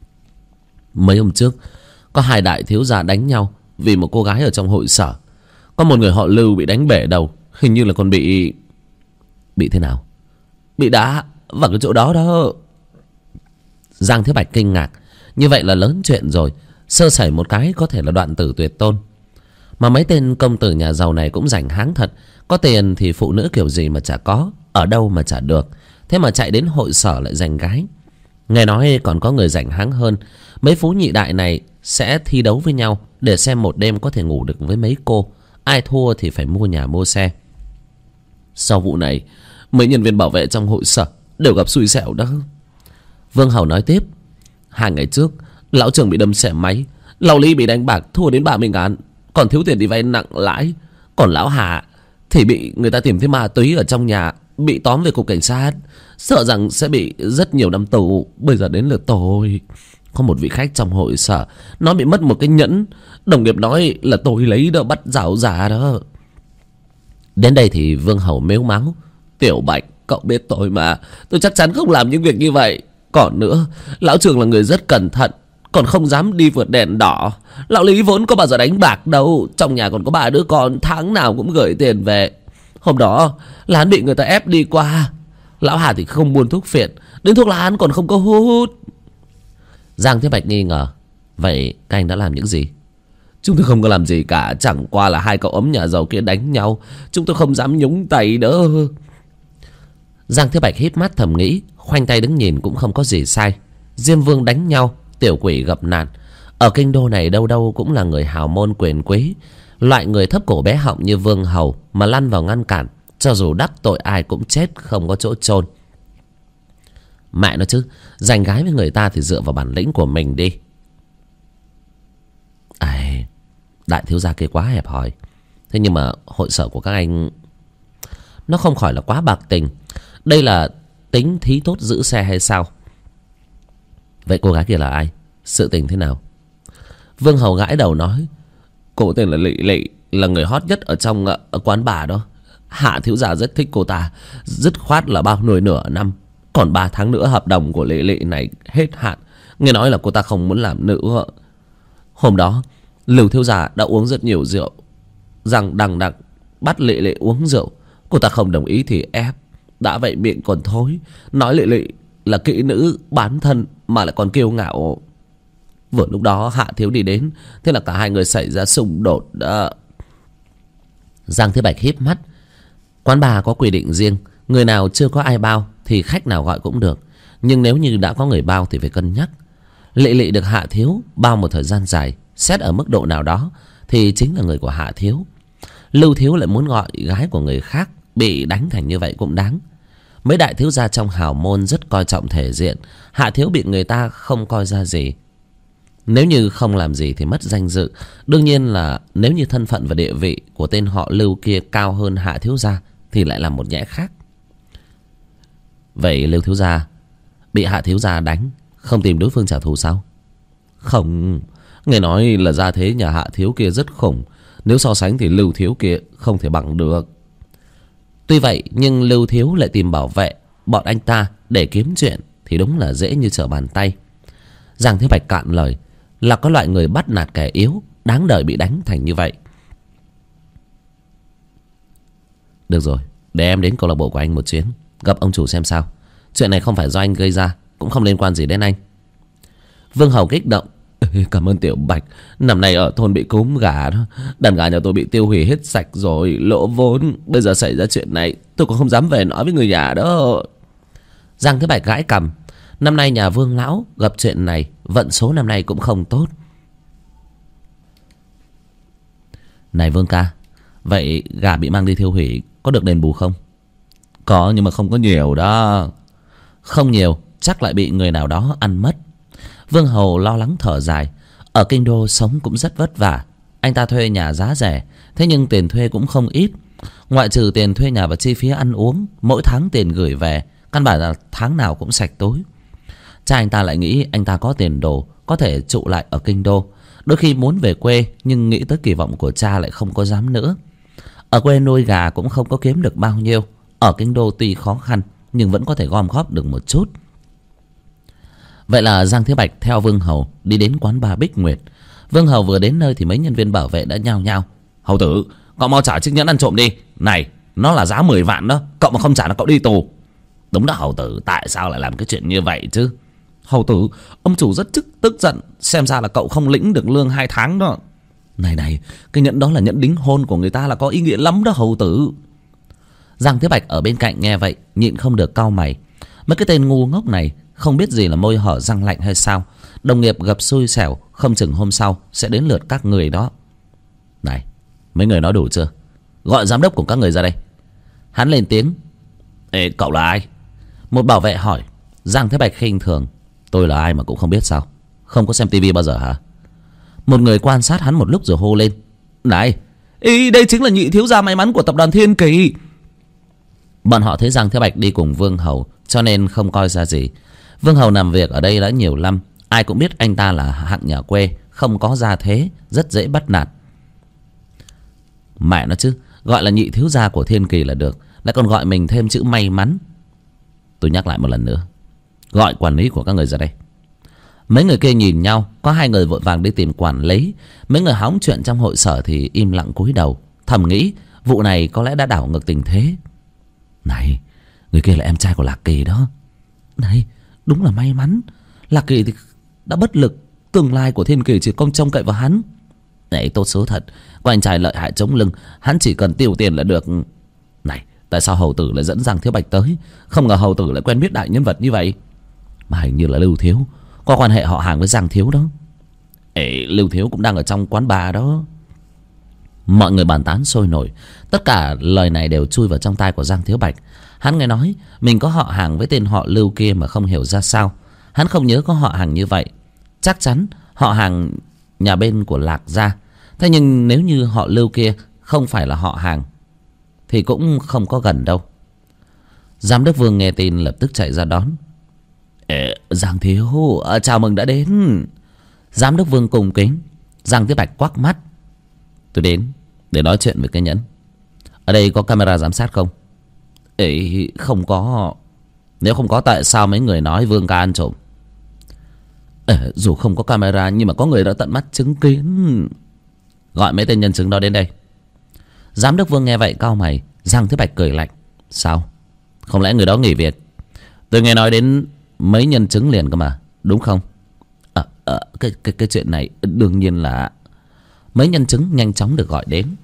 Mấy hôm trước có 2 đại thiếu gia đánh nhau vì một cô gái ở trong hội sở. Có một người họ Lưu bị đánh bể đầu, hình như là còn bị thế nào? Bị đá vào cái chỗ đó đó. Giang Thế Bạch kinh ngạc. Như vậy là lớn chuyện rồi. Sơ sẩy một cái có thể là đoạn tử tuyệt tôn. Mà mấy tên công tử nhà giàu này cũng rảnh háng thật. Có tiền thì phụ nữ kiểu gì mà chả có, ở đâu mà chả được. Thế mà chạy đến hội sở lại giành gái. Nghe nói còn có người rảnh háng hơn. Mấy phú nhị đại này sẽ thi đấu với nhau để xem một đêm có thể ngủ được với mấy cô. Ai thua thì phải mua nhà mua xe. Sau vụ này, mấy nhân viên bảo vệ trong hội sở đều gặp xui xẻo đó. Vương Hầu nói tiếp. 2 ngày trước, lão trưởng bị đâm xẻ máy, lão Lý bị đánh bạc thua đến 30.000, còn thiếu tiền đi vay nặng lãi. Còn lão Hà thì bị người ta tìm thấy ma túy ở trong nhà, bị tóm về cục cảnh sát, sợ rằng sẽ bị rất nhiều năm tù. Bây giờ đến lượt tôi. Có một vị khách trong hội sở, nó bị mất một cái nhẫn. Đồng nghiệp nói là tôi lấy đó, bắt rảo giả đó. Đến đây thì Vương Hầu mếu máo. Tiểu Bạch, cậu biết tôi mà, tôi chắc chắn không làm những việc như vậy. Còn nữa, lão Trường là người rất cẩn thận, còn không dám đi vượt đèn đỏ. Lão Lý vốn có bao giờ đánh bạc đâu, trong nhà còn có 3 đứa con, tháng nào cũng gửi tiền về. Hôm đó là hắn bị người ta ép đi qua. Lão Hà thì không buôn thuốc phiện, đến thuốc lá hắn còn không có hút. Giang Thế Bạch nghi ngờ. Vậy các anh đã làm những gì? Chúng tôi không có làm gì cả, chẳng qua là 2 cậu ấm nhà giàu kia đánh nhau, chúng tôi không dám nhúng tay đỡ. Giang Thế Bạch híp mắt thầm nghĩ, khoanh tay đứng nhìn cũng không có gì sai. Diêm Vương đánh nhau, tiểu quỷ gặp nạn. Ở kinh đô này đâu đâu cũng là người hào môn quyền quý. Loại người thấp cổ bé họng như Vương Hầu mà lăn vào ngăn cản, cho dù đắc tội ai cũng chết không có chỗ chôn. Mẹ nó chứ, giành gái với người ta thì dựa vào bản lĩnh của mình đi. Đại thiếu gia kia quá hẹp hòi. Thế nhưng mà hội sở của các anh nó không khỏi là quá bạc tình. Đây là tính thí tốt giữ xe hay sao? Vậy cô gái kia là ai? Sự tình thế nào? Vương Hầu gãi đầu nói, cô tên là Lị Lị, là người hot nhất ở trong quán bà đó. Hạ thiếu gia rất thích cô ta, dứt khoát là bao nuôi nửa năm. Còn 3 tháng nữa hợp đồng của Lị Lị này hết hạn. Nghe nói là cô ta không muốn làm nữa. Hôm đó Lưu thiếu gia đã uống rất nhiều rượu, rằng đằng đằng bắt Lị Lị uống rượu. Cô ta không đồng ý thì ép. Đã vậy miệng còn thối, nói Lị Lị là kỹ nữ bán thân mà lại còn kiêu ngạo. Vừa lúc đó Hạ thiếu đi đến, thế là cả hai người xảy ra xung đột đó. Giang Thế Bạch híp mắt. Quán bar có quy định riêng, người nào chưa có ai bao thì khách nào gọi cũng được. Nhưng nếu như đã có người bao thì phải cân nhắc. Lị Lị được Hạ thiếu bao một thời gian dài, xét ở mức độ nào đó thì chính là người của Hạ thiếu. Lưu thiếu lại muốn gọi gái của người khác, bị đánh thành như vậy cũng đáng. Mấy đại thiếu gia trong hào môn rất coi trọng thể diện, Hạ thiếu bị người ta không coi ra gì. Nếu như không làm gì thì mất danh dự. Đương nhiên là nếu như thân phận và địa vị của tên họ Lưu kia cao hơn Hạ thiếu gia thì lại là một nhẽ khác. Vậy Lưu thiếu gia bị Hạ thiếu gia đánh, không tìm đối phương trả thù sao? Không, nghe nói là gia thế nhà Hạ thiếu kia rất khủng. Nếu so sánh thì Lưu thiếu kia không thể bằng được. Tuy vậy nhưng Lưu thiếu lại tìm bảo vệ bọn anh ta để kiếm chuyện thì đúng là dễ như trở bàn tay. Giang Thế Bạch cạn lời, là có loại người bắt nạt kẻ yếu, đáng đời bị đánh thành như vậy. Được rồi, để em đến câu lạc bộ của anh một chuyến, gặp ông chủ xem sao. Chuyện này không phải do anh gây ra, cũng không liên quan gì đến anh. Vương Hầu kích động. Cảm ơn Tiểu Bạch. Năm nay ở thôn bị cúm gà đó, đàn gà nhà tôi bị tiêu hủy hết sạch rồi, lỗ vốn. Bây giờ xảy ra chuyện này, tôi cũng không dám về nói với người nhà đó. Giang Thế Bạch gãi cằm. Năm nay nhà Vương lão gặp chuyện này, vận số năm nay cũng không tốt. Này Vương ca, vậy gà bị mang đi tiêu hủy có được đền bù không? Có, nhưng mà không có nhiều đó. Không nhiều, chắc lại bị người nào đó ăn mất. Vương Hầu lo lắng thở dài. Ở kinh đô sống cũng rất vất vả. Anh ta thuê nhà giá rẻ, thế nhưng tiền thuê cũng không ít. Ngoại trừ tiền thuê nhà và chi phí ăn uống, mỗi tháng tiền gửi về căn bản là tháng nào cũng sạch tối. Cha anh ta lại nghĩ anh ta có tiền đồ, có thể trụ lại ở kinh đô. Đôi khi muốn về quê, nhưng nghĩ tới kỳ vọng của cha lại không có dám nữa. Ở quê nuôi gà cũng không có kiếm được bao nhiêu. Ở kinh đô tuy khó khăn nhưng vẫn có thể gom góp được một chút. Vậy là Giang Thế Bạch theo Vương Hầu đi đến quán bar Bích Nguyệt. Vương Hầu vừa đến nơi thì mấy nhân viên bảo vệ đã nhao nhao. Hầu tử, cậu mau trả chiếc nhẫn ăn trộm đi. Này, nó là giá 10 vạn đó, cậu mà không trả là cậu đi tù. Đúng đó hầu tử, tại sao lại làm cái chuyện như vậy chứ? Hầu tử, ông chủ rất tức giận, xem ra là cậu không lĩnh được lương 2 tháng đó. Này, cái nhẫn đó là nhẫn đính hôn của người ta, là có ý nghĩa lắm đó hầu tử. Giang Thế Bạch ở bên cạnh nghe vậy nhịn không được cau mày. Mấy cái tên ngu ngốc này không biết gì là môi hở răng lạnh hay sao. Đồng nghiệp gặp xui xẻo, không chừng hôm sau sẽ đến lượt các người đó. Này, mấy người nói đủ chưa? Gọi giám đốc của các người ra đây. Hắn lên tiếng. Ê, cậu là ai? Một bảo vệ hỏi. Giang Thế Bạch khinh thường. Tôi là ai mà cũng không biết sao? Không có xem tivi bao giờ hả? Một người quan sát hắn một lúc rồi hô lên. Này, đây chính là nhị thiếu gia may mắn của tập đoàn Thiên Kỳ. Bọn họ thấy Giang Thế Bạch đi cùng Vương Hầu cho nên không coi ra gì. Vương Hầu làm việc ở đây đã nhiều năm, ai cũng biết anh ta là hạng nhà quê, không có gia thế, rất dễ bắt nạt. Mẹ nó chứ, gọi là nhị thiếu gia của Thiên Kỳ là được, lại còn gọi mình thêm chữ may mắn. Tôi nhắc lại một lần nữa, Gọi quản lý của các người ra đây. Mấy người kia nhìn nhau. Có 2 người vội vàng đi tìm quản lý. Mấy người hóng chuyện trong hội sở thì im lặng cúi đầu, thầm nghĩ vụ này có lẽ đã đảo ngược tình thế. Này, người kia là em trai của Lạc Kỳ đó. Này, đúng là may mắn. Lạc Kỳ thì đã bất lực, tương lai của Thiên Kỳ chỉ công trông cậy vào hắn. Này, tốt số thật. Có anh trai lợi hại chống lưng, hắn chỉ cần tiêu tiền là được. Này, tại sao hầu tử lại dẫn Giang Thiếu Bạch tới? Không ngờ hầu tử lại quen biết đại nhân vật như vậy. Mà hình như là Lưu Thiếu có quan hệ họ hàng với Giang Thiếu đó. Lưu Thiếu cũng đang ở trong quán bar đó. Mọi người bàn tán sôi nổi. Tất cả lời này đều chui vào trong tai của Giang Thiếu Bạch. Hắn nghe nói mình có họ hàng với tên họ Lưu kia mà không hiểu ra sao. Hắn không nhớ có họ hàng như vậy. Chắc chắn họ hàng nhà bên của Lạc gia. Thế nhưng nếu như họ Lưu kia không phải là họ hàng thì cũng không có gần đâu. Giám đốc Vương nghe tin lập tức chạy ra đón. Giang Thiếu, chào mừng đã đến. Giám đốc Vương cung kính. Giang Thiếu Bạch quắc mắt. Tôi đến để nói chuyện với cái nhẫn. Ở đây có camera giám sát không? Không có. Nếu không có tại sao mấy người nói Vương ca ăn trộm? Dù không có camera nhưng mà có người đã tận mắt chứng kiến. Gọi mấy tên nhân chứng đó đến đây. Giám đốc Vương nghe vậy cau mày. Giang Thiếu Bạch cười lạnh. Sao? Không lẽ người đó nghỉ việc? Tôi nghe nói đến mấy nhân chứng liền cơ mà, đúng không? Cái chuyện này đương nhiên là. Mấy nhân chứng nhanh chóng được gọi đến.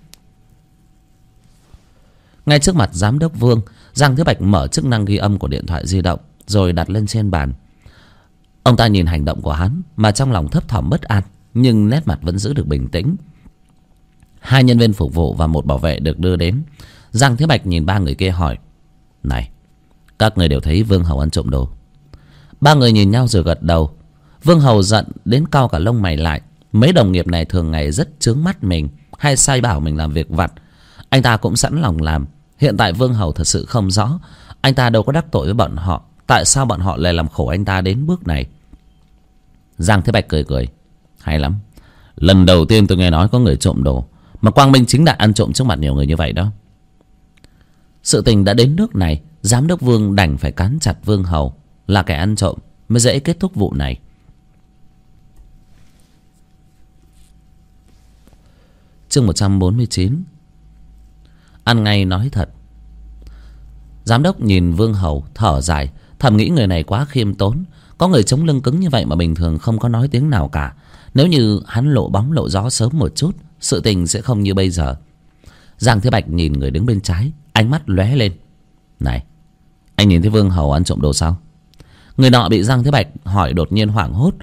Ngay trước mặt giám đốc Vương, Giang Thiếu Bạch mở chức năng ghi âm của điện thoại di động rồi đặt lên trên bàn. Ông ta nhìn hành động của hắn mà trong lòng thấp thỏm bất an, nhưng nét mặt vẫn giữ được bình tĩnh. 2 nhân viên phục vụ và 1 bảo vệ được đưa đến. Giang Thiếu Bạch nhìn 3 người kia hỏi. Này, các người đều thấy Vương Hầu ăn trộm đồ? 3 người nhìn nhau rồi gật đầu. Vương Hầu giận đến cau cả lông mày lại. Mấy đồng nghiệp này thường ngày rất chướng mắt mình, hay sai bảo mình làm việc vặt. Anh ta cũng sẵn lòng làm. Hiện tại Vương Hầu thật sự không rõ anh ta đâu có đắc tội với bọn họ. Tại sao bọn họ lại làm khổ anh ta đến bước này? Giang Thế Bạch cười cười. Hay lắm. Lần đầu tiên tôi nghe nói có người trộm đồ mà quang minh chính đại ăn trộm trước mặt nhiều người như vậy đó. Sự tình đã đến nước này, giám đốc Vương đành phải cắn chặt Vương Hầu là kẻ ăn trộm mới dễ kết thúc vụ này. Chương 149. Ăn ngay nói thật. Giám đốc nhìn Vương Hầu thở dài, thầm nghĩ người này quá khiêm tốn. Có người chống lưng cứng như vậy mà bình thường không có nói tiếng nào cả. Nếu như hắn lộ bóng lộ gió sớm một chút, sự tình sẽ không như bây giờ. Giang Thế Bạch nhìn người đứng bên trái, ánh mắt lóe lên. Này, anh nhìn thấy Vương Hầu ăn trộm đồ sao? Người nọ bị Giang Thế Bạch hỏi đột nhiên hoảng hốt.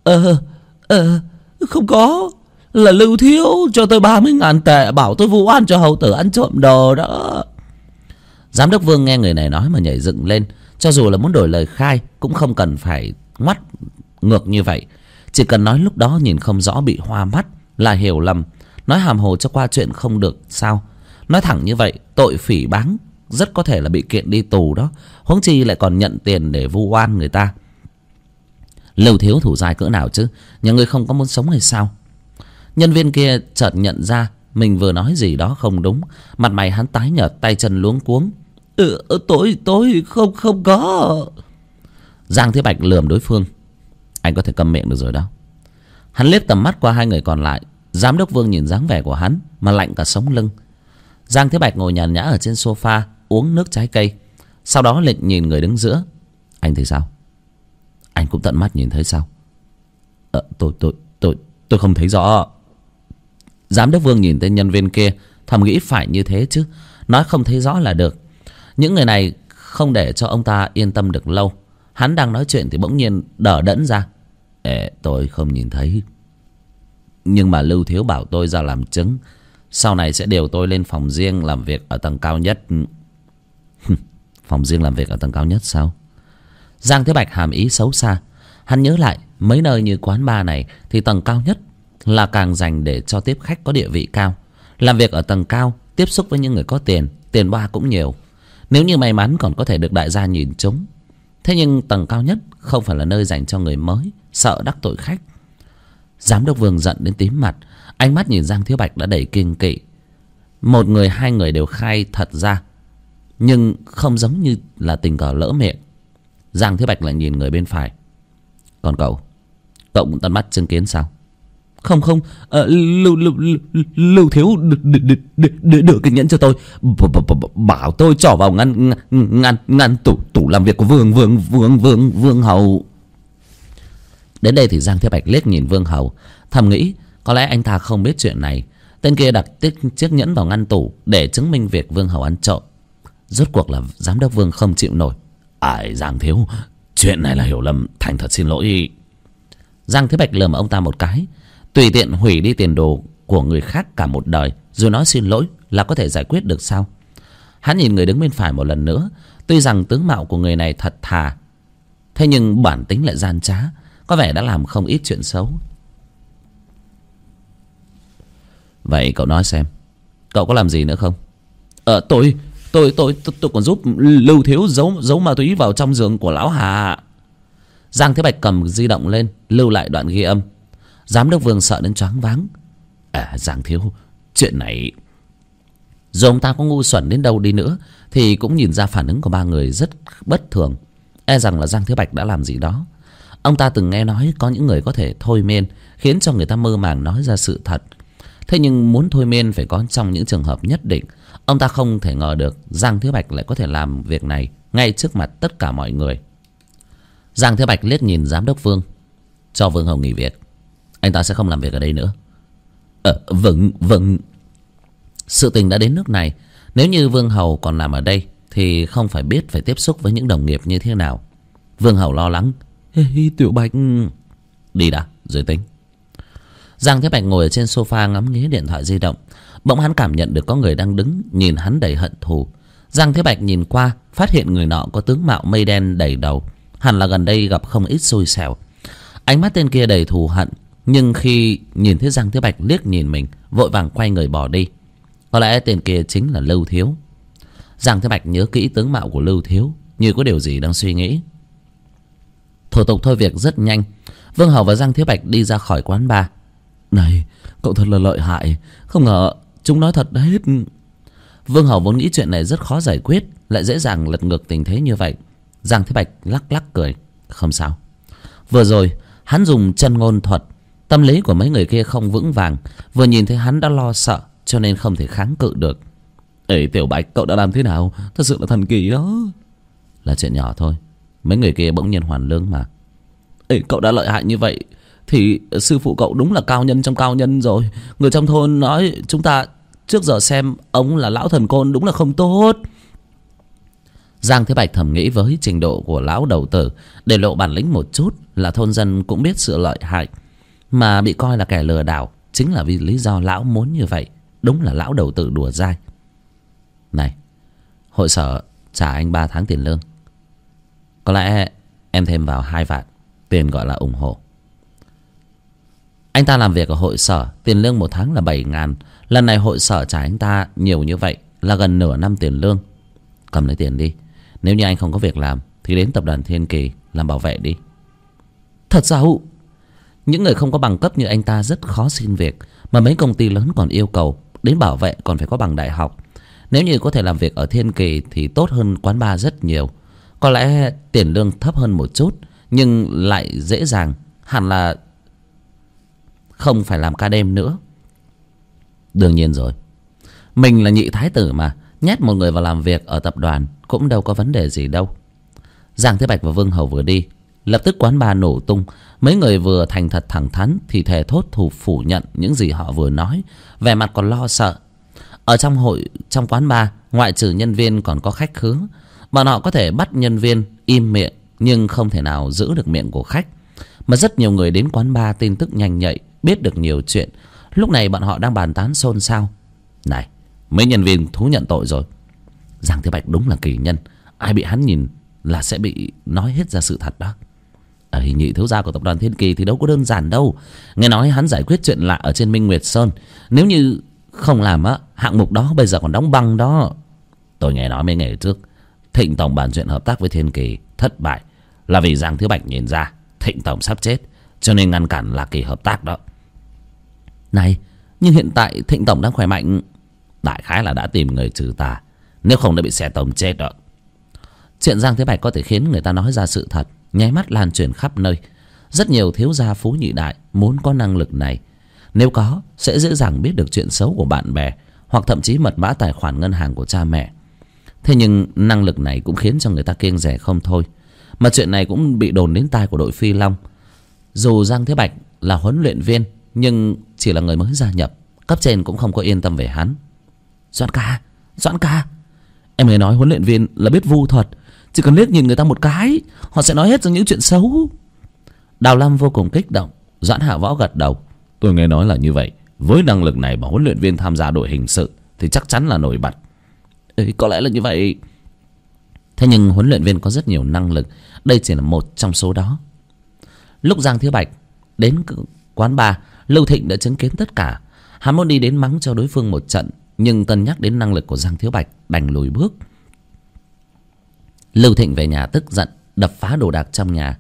Không có. Là Lưu Thiếu cho tôi 30.000 tệ, bảo tôi vu oan cho hầu tử ăn trộm đồ đó. Giám đốc Vương nghe người này nói mà nhảy dựng lên. Cho dù là muốn đổi lời khai cũng không cần phải ngoắt ngược như vậy. Chỉ cần nói lúc đó nhìn không rõ bị hoa mắt là hiểu lầm. Nói hàm hồ cho qua chuyện không được sao? Nói thẳng như vậy tội phỉ báng rất có thể là bị kiện đi tù đó. Huống chi lại còn nhận tiền để vu oan người ta. Lưu Thiếu thủ dai cỡ nào chứ? Nhà ngươi không có muốn sống hay sao? Nhân viên kia chợt nhận ra mình vừa nói gì đó không đúng. Mặt mày hắn tái nhợt, tay chân luống cuống. Tôi không có. Giang Thế Bạch lườm đối phương. Anh có thể câm miệng được rồi đó. Hắn liếc tầm mắt qua 2 người còn lại. Giám đốc Vương nhìn dáng vẻ của hắn mà lạnh cả sống lưng. Giang Thế Bạch ngồi nhàn nhã ở trên sofa uống nước trái cây. Sau đó lệnh nhìn người đứng giữa. Anh thấy sao? Anh cũng tận mắt nhìn thấy sao? Tôi không thấy rõ. Giám đốc Vương nhìn tên nhân viên kia, thầm nghĩ phải như thế chứ. Nói không thấy rõ là được. Những người này không để cho ông ta yên tâm được lâu. Hắn đang nói chuyện thì bỗng nhiên đờ đẫn ra. Tôi không nhìn thấy. Nhưng mà Lưu Thiếu bảo tôi ra làm chứng. Sau này sẽ điều tôi lên phòng riêng làm việc ở tầng cao nhất. Phòng riêng làm việc ở tầng cao nhất sao? Giang Thế Bạch hàm ý xấu xa. Hắn nhớ lại mấy nơi như quán bar này thì tầng cao nhất là càng dành để cho tiếp khách có địa vị cao. Làm việc ở tầng cao, tiếp xúc với những người có tiền, tiền bar cũng nhiều. Nếu như may mắn còn có thể được đại gia nhìn trúng. Thế nhưng tầng cao nhất không phải là nơi dành cho người mới, sợ đắc tội khách. Giám đốc Vương giận đến tím mặt. Ánh mắt nhìn Giang Thiếu Bạch đã đầy kiêng kỵ. Một người 2 người đều khai thật ra, nhưng không giống như là tình cờ lỡ miệng. Giang Thế Bạch lại nhìn người bên phải. Còn cậu cũng tận mắt chứng kiến sao? Không không, Lưu thiếu đưa kiên nhẫn cho tôi, bảo tôi trỏ vào ngăn tủ làm việc của Vương Hầu. Đến đây thì Giang Thế Bạch liếc nhìn Vương Hầu, thầm nghĩ có lẽ anh ta không biết chuyện này. Tên kia đặt chiếc nhẫn vào ngăn tủ để chứng minh việc Vương Hầu ăn trộm. Rốt cuộc là giám đốc Vương không chịu nổi. Giang thiếu, chuyện này là hiểu lầm, thành thật xin lỗi. Giang Thế Bạch lườm ông ta một cái. Tùy tiện hủy đi tiền đồ của người khác cả một đời rồi nói xin lỗi là có thể giải quyết được sao? Hắn nhìn người đứng bên phải một lần nữa. Tuy rằng tướng mạo của người này thật thà, thế nhưng bản tính lại gian trá, có vẻ đã làm không ít chuyện xấu. Vậy cậu nói xem, cậu có làm gì nữa không? Tôi còn giúp Lưu thiếu giấu ma túy vào trong giường của lão Hà. Giang Thế Bạch cầm di động lên lưu lại đoạn ghi âm. Giám đốc Vương sợ đến choáng váng. Giang thiếu, chuyện này... Dù ông ta có ngu xuẩn đến đâu đi nữa thì cũng nhìn ra phản ứng của ba người rất bất thường. E rằng là Giang Thế Bạch đã làm gì đó. Ông ta từng nghe nói có những người có thể thôi miên, khiến cho người ta mơ màng nói ra sự thật. Thế nhưng muốn thôi miên phải có trong những trường hợp nhất định. Ông ta không thể ngờ được Giang Thế Bạch lại có thể làm việc này ngay trước mặt tất cả mọi người. Giang Thế Bạch liếc nhìn giám đốc Vương. Cho Vương Hầu nghỉ việc, anh ta sẽ không làm việc ở đây nữa. Vâng. Sự tình đã đến nước này, nếu như Vương Hầu còn làm ở đây thì không phải biết phải tiếp xúc với những đồng nghiệp như thế nào. Vương Hầu lo lắng. Tiểu Bạch... Đi đã rồi tính. Giang Thế Bạch ngồi ở trên sofa ngắm nghía điện thoại di động. Bỗng hắn cảm nhận được có người đang đứng nhìn hắn đầy hận thù. Giang Thế Bạch nhìn qua, phát hiện người nọ có tướng mạo mây đen đầy đầu, hẳn là gần đây gặp không ít xui xẻo. Ánh mắt tên kia đầy thù hận, nhưng khi nhìn thấy Giang Thế Bạch liếc nhìn mình, vội vàng quay người bỏ đi. Có lẽ tên kia chính là Lưu Thiếu. Giang Thế Bạch nhớ kỹ tướng mạo của Lưu Thiếu, như có điều gì đang suy nghĩ. Thủ tục thôi việc rất nhanh. Vương Hầu và Giang Thế Bạch đi ra khỏi quán bar. Này, cậu thật là lợi hại, không ngờ chúng nói thật hết. Vương Hầu vốn nghĩ chuyện này rất khó giải quyết, lại dễ dàng lật ngược tình thế như vậy. Giang Thế Bạch lắc lắc cười. Không sao, vừa rồi hắn dùng chân ngôn thuật, tâm lý của mấy người kia không vững vàng, vừa nhìn thấy hắn đã lo sợ cho nên không thể kháng cự được. Tiểu Bạch, cậu đã làm thế nào? Thật sự là thần kỳ đó. Là chuyện nhỏ thôi, mấy người kia bỗng nhiên hoàn lương mà. Cậu đã lợi hại như vậy thì sư phụ cậu đúng là cao nhân trong cao nhân rồi. Người trong thôn nói chúng ta trước giờ xem ông là lão thần côn đúng là không tốt. Giang Thế Bạch thầm nghĩ với trình độ của lão đầu tử, để lộ bản lĩnh một chút là thôn dân cũng biết sự lợi hại. Mà bị coi là kẻ lừa đảo chính là vì lý do lão muốn như vậy. Đúng là lão đầu tử đùa dai. Này, hội sở trả anh 3 tháng tiền lương. Có lẽ em thêm vào 2 vạn, tiền gọi là ủng hộ. Anh ta làm việc ở hội sở, tiền lương một tháng là 7.000. Lần này hội sở trả anh ta nhiều như vậy, là gần nửa năm tiền lương. Cầm lấy tiền đi. Nếu như anh không có việc làm thì đến tập đoàn Thiên Kỳ làm bảo vệ đi. Thật sao? Những người không có bằng cấp như anh ta rất khó xin việc, mà mấy công ty lớn còn yêu cầu đến bảo vệ còn phải có bằng đại học. Nếu như có thể làm việc ở Thiên Kỳ thì tốt hơn quán bar rất nhiều. Có lẽ tiền lương thấp hơn một chút, nhưng lại dễ dàng, hẳn là không phải làm ca đêm nữa. Đương nhiên rồi, mình là nhị thái tử mà, nhét một người vào làm việc ở tập đoàn cũng đâu có vấn đề gì đâu. Giang Thế Bạch và Vương Hầu vừa đi, lập tức quán bar nổ tung. Mấy người vừa thành thật thẳng thắn thì thề thốt phủ nhận những gì họ vừa nói, vẻ mặt còn lo sợ. Ở trong quán bar, ngoại trừ nhân viên còn có khách khứa. Bọn họ có thể bắt nhân viên im miệng, nhưng không thể nào giữ được miệng của khách. Mà rất nhiều người đến quán bar tin tức nhanh nhạy, biết được nhiều chuyện. Lúc này bọn họ đang bàn tán xôn xao. Này, mấy nhân viên thú nhận tội rồi. Giang Thế Bạch đúng là kỳ nhân, ai bị hắn nhìn là sẽ bị nói hết ra sự thật đó. Nhị thiếu gia của tập đoàn Thiên Kỳ thì đâu có đơn giản đâu. Nghe nói hắn giải quyết chuyện lạ ở trên Minh Nguyệt Sơn. Nếu như không làm á, hạng mục đó bây giờ còn đóng băng đó. Tôi nghe nói mấy ngày trước Thịnh Tổng bàn chuyện hợp tác với Thiên Kỳ thất bại là vì Giang Thế Bạch nhìn ra Thịnh Tổng sắp chết, cho nên ngăn cản là Kỳ hợp tác đó. Này, nhưng hiện tại Thịnh Tổng đang khỏe mạnh. Đại khái là đã tìm người trừ tà, nếu không đã bị xe tông chết đó. Chuyện Giang Thế Bạch có thể khiến người ta nói ra sự thật, nháy mắt lan truyền khắp nơi. Rất nhiều thiếu gia phú nhị đại muốn có năng lực này. Nếu có, sẽ dễ dàng biết được chuyện xấu của bạn bè, hoặc thậm chí mật mã tài khoản ngân hàng của cha mẹ. Thế nhưng năng lực này cũng khiến cho người ta kiêng dè không thôi. Mà chuyện này cũng bị đồn đến tai của đội Phi Long. Dù Giang Thế Bạch là huấn luyện viên, nhưng chỉ là người mới gia nhập, cấp trên cũng không có yên tâm về hắn. Doãn ca, em nghe nói huấn luyện viên là biết vu thuật, chỉ cần liếc nhìn người ta một cái, họ sẽ nói hết ra những chuyện xấu. Đào Lâm vô cùng kích động. Doãn Hạ Võ gật đầu. Tôi nghe nói là như vậy. Với năng lực này mà huấn luyện viên tham gia đội hình sự thì chắc chắn là nổi bật. Có lẽ là như vậy. Thế nhưng huấn luyện viên có rất nhiều năng lực, đây chỉ là một trong số đó. Lúc Giang Thế Bạch đến quán bar, Lưu Thịnh đã chứng kiến tất cả. Hắn muốn đi đến mắng cho đối phương một trận, nhưng cân nhắc đến năng lực của Giang Thế Bạch, đành lùi bước. Lưu Thịnh về nhà tức giận, đập phá đồ đạc trong nhà.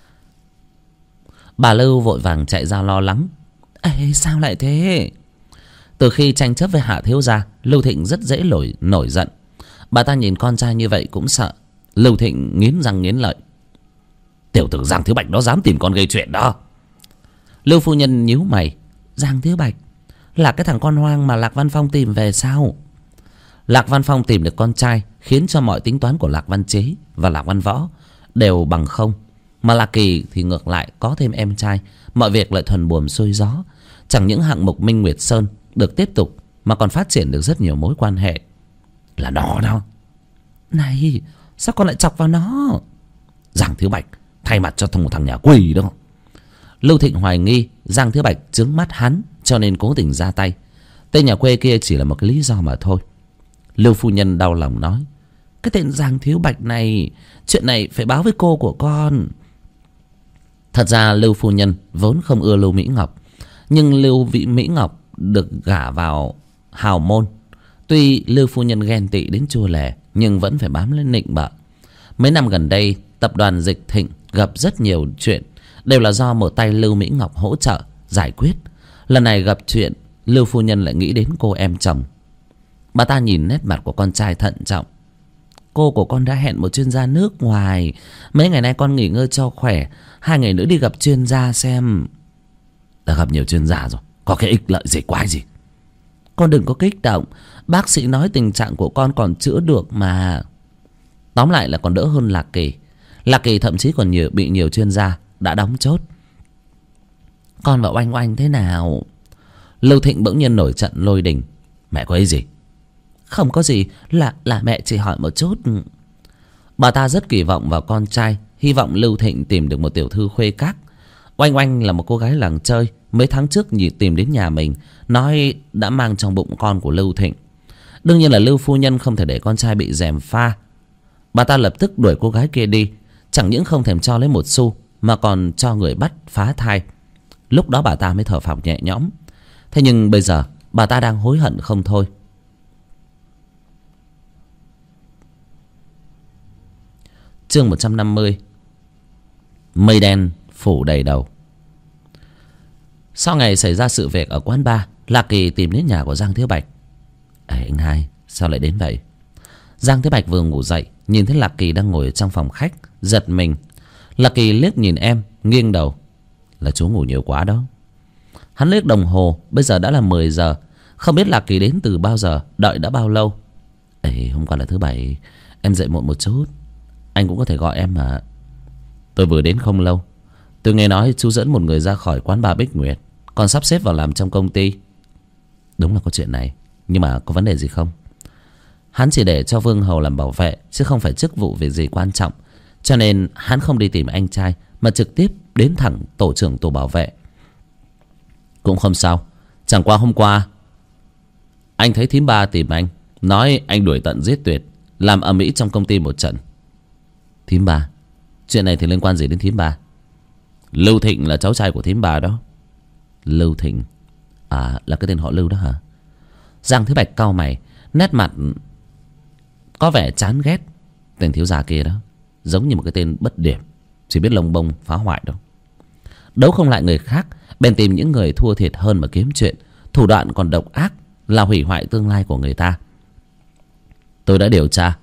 Bà Lưu vội vàng chạy ra lo lắng. Ê, sao lại thế? Từ khi tranh chấp với Hạ thiếu gia, Lưu Thịnh rất dễ nổi giận. Bà ta nhìn con trai như vậy cũng sợ. Lưu Thịnh nghiến răng nghiến lợi. Tiểu tử Giang Thế Bạch đó dám tìm con gây chuyện đó. Lưu phu nhân nhíu mày. Giang Thế Bạch là cái thằng con hoang mà Lạc Văn Phong tìm về sao? Lạc Văn Phong tìm được con trai, khiến cho mọi tính toán của Lạc Văn Chế và Lạc Văn Võ đều bằng không. Mà Lạc Kỳ thì ngược lại có thêm em trai, mọi việc lại thuần buồm xuôi gió. Chẳng những hạng mục Minh Nguyệt Sơn được tiếp tục, mà còn phát triển được rất nhiều mối quan hệ. Là nó đó. Này, sao con lại chọc vào nó? Giang Thế Bạch thay mặt cho một thằng nhà quỷ đó. Lưu Thịnh hoài nghi Giang Thế Bạch chướng mắt hắn, cho nên cố tình ra tay. Tên nhà quê kia chỉ là một cái lý do mà thôi. Lưu phu nhân đau lòng nói. Cái tên Giang Thế Bạch này, chuyện này phải báo với cô của con. Thật ra Lưu phu nhân vốn không ưa Lưu Mỹ Ngọc, nhưng Lưu Mỹ Ngọc được gả vào hào môn. Tuy Lưu phu nhân ghen tị đến chua lẻ, nhưng vẫn phải bám lên nịnh bợ. Mấy năm gần đây, tập đoàn Dịch Thịnh gặp rất nhiều chuyện, đều là do một tay Lưu Mỹ Ngọc hỗ trợ giải quyết. Lần này gặp chuyện, Lưu phu nhân lại nghĩ đến cô em chồng. Bà ta nhìn nét mặt của con trai thận trọng. Cô của con đã hẹn một chuyên gia nước ngoài. Mấy ngày nay con nghỉ ngơi cho khỏe, 2 ngày nữa đi gặp chuyên gia xem. Đã gặp nhiều chuyên gia rồi, có cái ích lợi gì quái gì. Con đừng có kích động, bác sĩ nói tình trạng của con còn chữa được mà. Tóm lại là còn đỡ hơn Lạc Kỳ. Lạc Kỳ thậm chí còn bị nhiều chuyên gia đã đóng chốt. Con và Oanh Oanh thế nào? Lưu Thịnh bỗng nhiên nổi trận lôi đình. Mẹ có ý gì? Không có gì, là mẹ chỉ hỏi một chút. Bà ta rất kỳ vọng vào con trai, hy vọng Lưu Thịnh tìm được một tiểu thư khuê các. Oanh Oanh là một cô gái làng chơi, mấy tháng trước tìm đến nhà mình, nói đã mang trong bụng con của Lưu Thịnh. Đương nhiên là Lưu phu nhân không thể để con trai bị gièm pha. Bà ta lập tức đuổi cô gái kia đi, chẳng những không thèm cho lấy một xu, mà còn cho người bắt phá thai. Lúc đó bà ta mới thở phào nhẹ nhõm. Thế nhưng bây giờ bà ta đang hối hận không thôi. Chương 150. Mây đen phủ đầy đầu. Sau ngày xảy ra sự việc ở quán bar, Lạc Kỳ tìm đến nhà của Giang Thế Bạch. Anh hai, sao lại đến vậy? Giang Thế Bạch vừa ngủ dậy, nhìn thấy Lạc Kỳ đang ngồi trong phòng khách, giật mình. Lạc Kỳ liếc nhìn em, nghiêng đầu. Là chú ngủ nhiều quá đó. Hắn liếc đồng hồ, bây giờ đã là 10 giờ. Không biết Lạc Kỳ đến từ bao giờ, đợi đã bao lâu. Hôm qua là thứ Bảy, em dậy muộn một chút. Anh cũng có thể gọi em mà. Tôi vừa đến không lâu. Tôi nghe nói chú dẫn một người ra khỏi quán bar Bích Nguyệt, còn sắp xếp vào làm trong công ty. Đúng là có chuyện này, nhưng mà có vấn đề gì không? Hắn chỉ để cho Vương Hầu làm bảo vệ, chứ không phải chức vụ việc gì quan trọng. Cho nên hắn không đi tìm anh trai, mà trực tiếp đến thẳng tổ trưởng tổ bảo vệ. Cũng không sao. Chẳng qua hôm qua anh thấy thím ba tìm anh, nói anh đuổi tận giết tuyệt, làm ầm ĩ trong công ty một trận. Thím ba? Chuyện này thì liên quan gì đến thím ba? Lưu Thịnh là cháu trai của thím ba đó. Lưu Thịnh? À, là cái tên họ Lưu đó hả? Giang Thế Bạch cau mày, nét mặt có vẻ chán ghét tên thiếu gia kia đó. Giống như một cái tên bất điểm, chỉ biết lông bông phá hoại đâu. Đấu không lại người khác, bèn tìm những người thua thiệt hơn mà kiếm chuyện. Thủ đoạn còn độc ác, là hủy hoại tương lai của người ta. Tôi đã điều tra,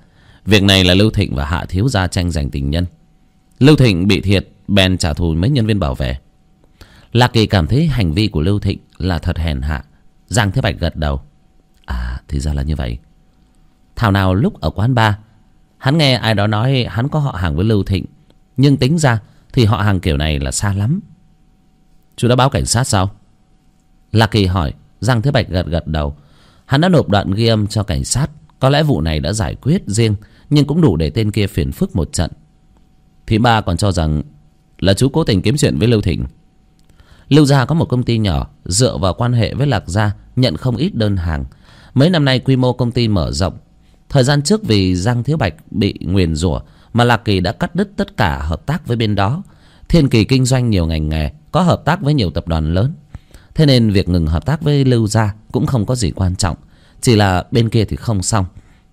Việc này là Lưu Thịnh và Hạ thiếu gia tranh giành tình nhân. Lưu Thịnh bị thiệt bèn trả thù mấy nhân viên bảo vệ. Lạc Kỳ cảm thấy hành vi của Lưu Thịnh là thật hèn hạ. Giang Thế Bạch gật đầu. À, thì ra là như vậy. Thảo nào lúc ở quán bar, hắn nghe ai đó nói hắn có họ hàng với Lưu Thịnh, nhưng tính ra thì họ hàng kiểu này là xa lắm. Chú đã báo cảnh sát sao? Lạc Kỳ hỏi. Giang Thế Bạch gật đầu. Hắn đã nộp đoạn ghi âm cho cảnh sát. Có lẽ vụ này đã giải quyết riêng, nhưng cũng đủ để tên kia phiền phức một trận. Thím ba còn cho rằng là chú cố tình kiếm chuyện với Lưu Thịnh. Lưu gia có một công ty nhỏ, dựa vào quan hệ với Lạc gia nhận không ít đơn hàng. Mấy năm nay quy mô công ty mở rộng. Thời gian trước vì Giang Thiếu Bạch bị nguyền rủa mà Lạc Kỳ đã cắt đứt tất cả hợp tác với bên đó. Thiên Kỳ kinh doanh nhiều ngành nghề, có hợp tác với nhiều tập đoàn lớn. Thế nên việc ngừng hợp tác với Lưu gia cũng không có gì quan trọng. Chỉ là bên kia thì không xong.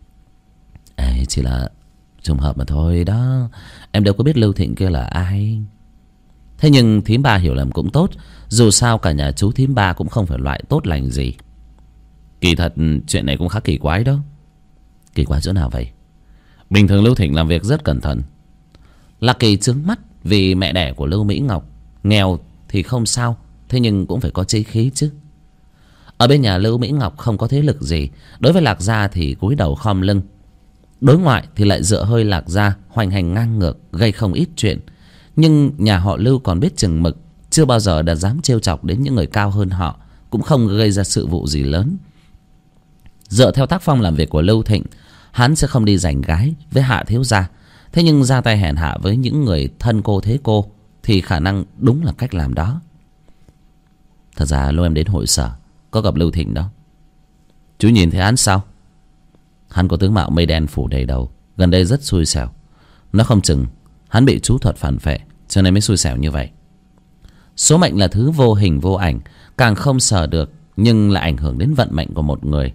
Chỉ là trùng hợp mà thôi đó. Em đâu có biết Lưu Thịnh kia là ai. Thế nhưng thím ba hiểu lầm cũng tốt. Dù sao cả nhà chú thím ba cũng không phải loại tốt lành gì. Kỳ thật chuyện này cũng khá kỳ quái đó. Kỳ quái chỗ nào vậy? Bình thường Lưu Thịnh làm việc rất cẩn thận. Lạc Kỳ trướng mắt vì mẹ đẻ của Lưu Mỹ Ngọc. Nghèo thì không sao, thế nhưng cũng phải có chí khí chứ. Ở bên nhà Lưu Mỹ Ngọc không có thế lực gì. Đối với Lạc gia thì cúi đầu khom lưng. Đối ngoại thì lại dựa hơi Lạc gia, hoành hành ngang ngược, gây không ít chuyện. Nhưng nhà họ Lưu còn biết chừng mực, chưa bao giờ đã dám trêu chọc đến những người cao hơn họ, cũng không gây ra sự vụ gì lớn. Dựa theo tác phong làm việc của Lưu Thịnh, hắn sẽ không đi giành gái với Hạ thiếu gia. Thế nhưng ra tay hèn hạ với những người thân cô thế cô thì khả năng đúng là cách làm đó. Thật ra lúc em đến hội sở có gặp Lưu Thịnh đó. Chú nhìn thấy hắn sao? Hắn có tướng mạo mây đen phủ đầy đầu, gần đây rất xui xẻo. Nó không chừng hắn bị chú thuật phản phệ, cho nên mới xui xẻo như vậy. Số mệnh là thứ vô hình vô ảnh, càng không sờ được, nhưng lại ảnh hưởng đến vận mệnh của một người.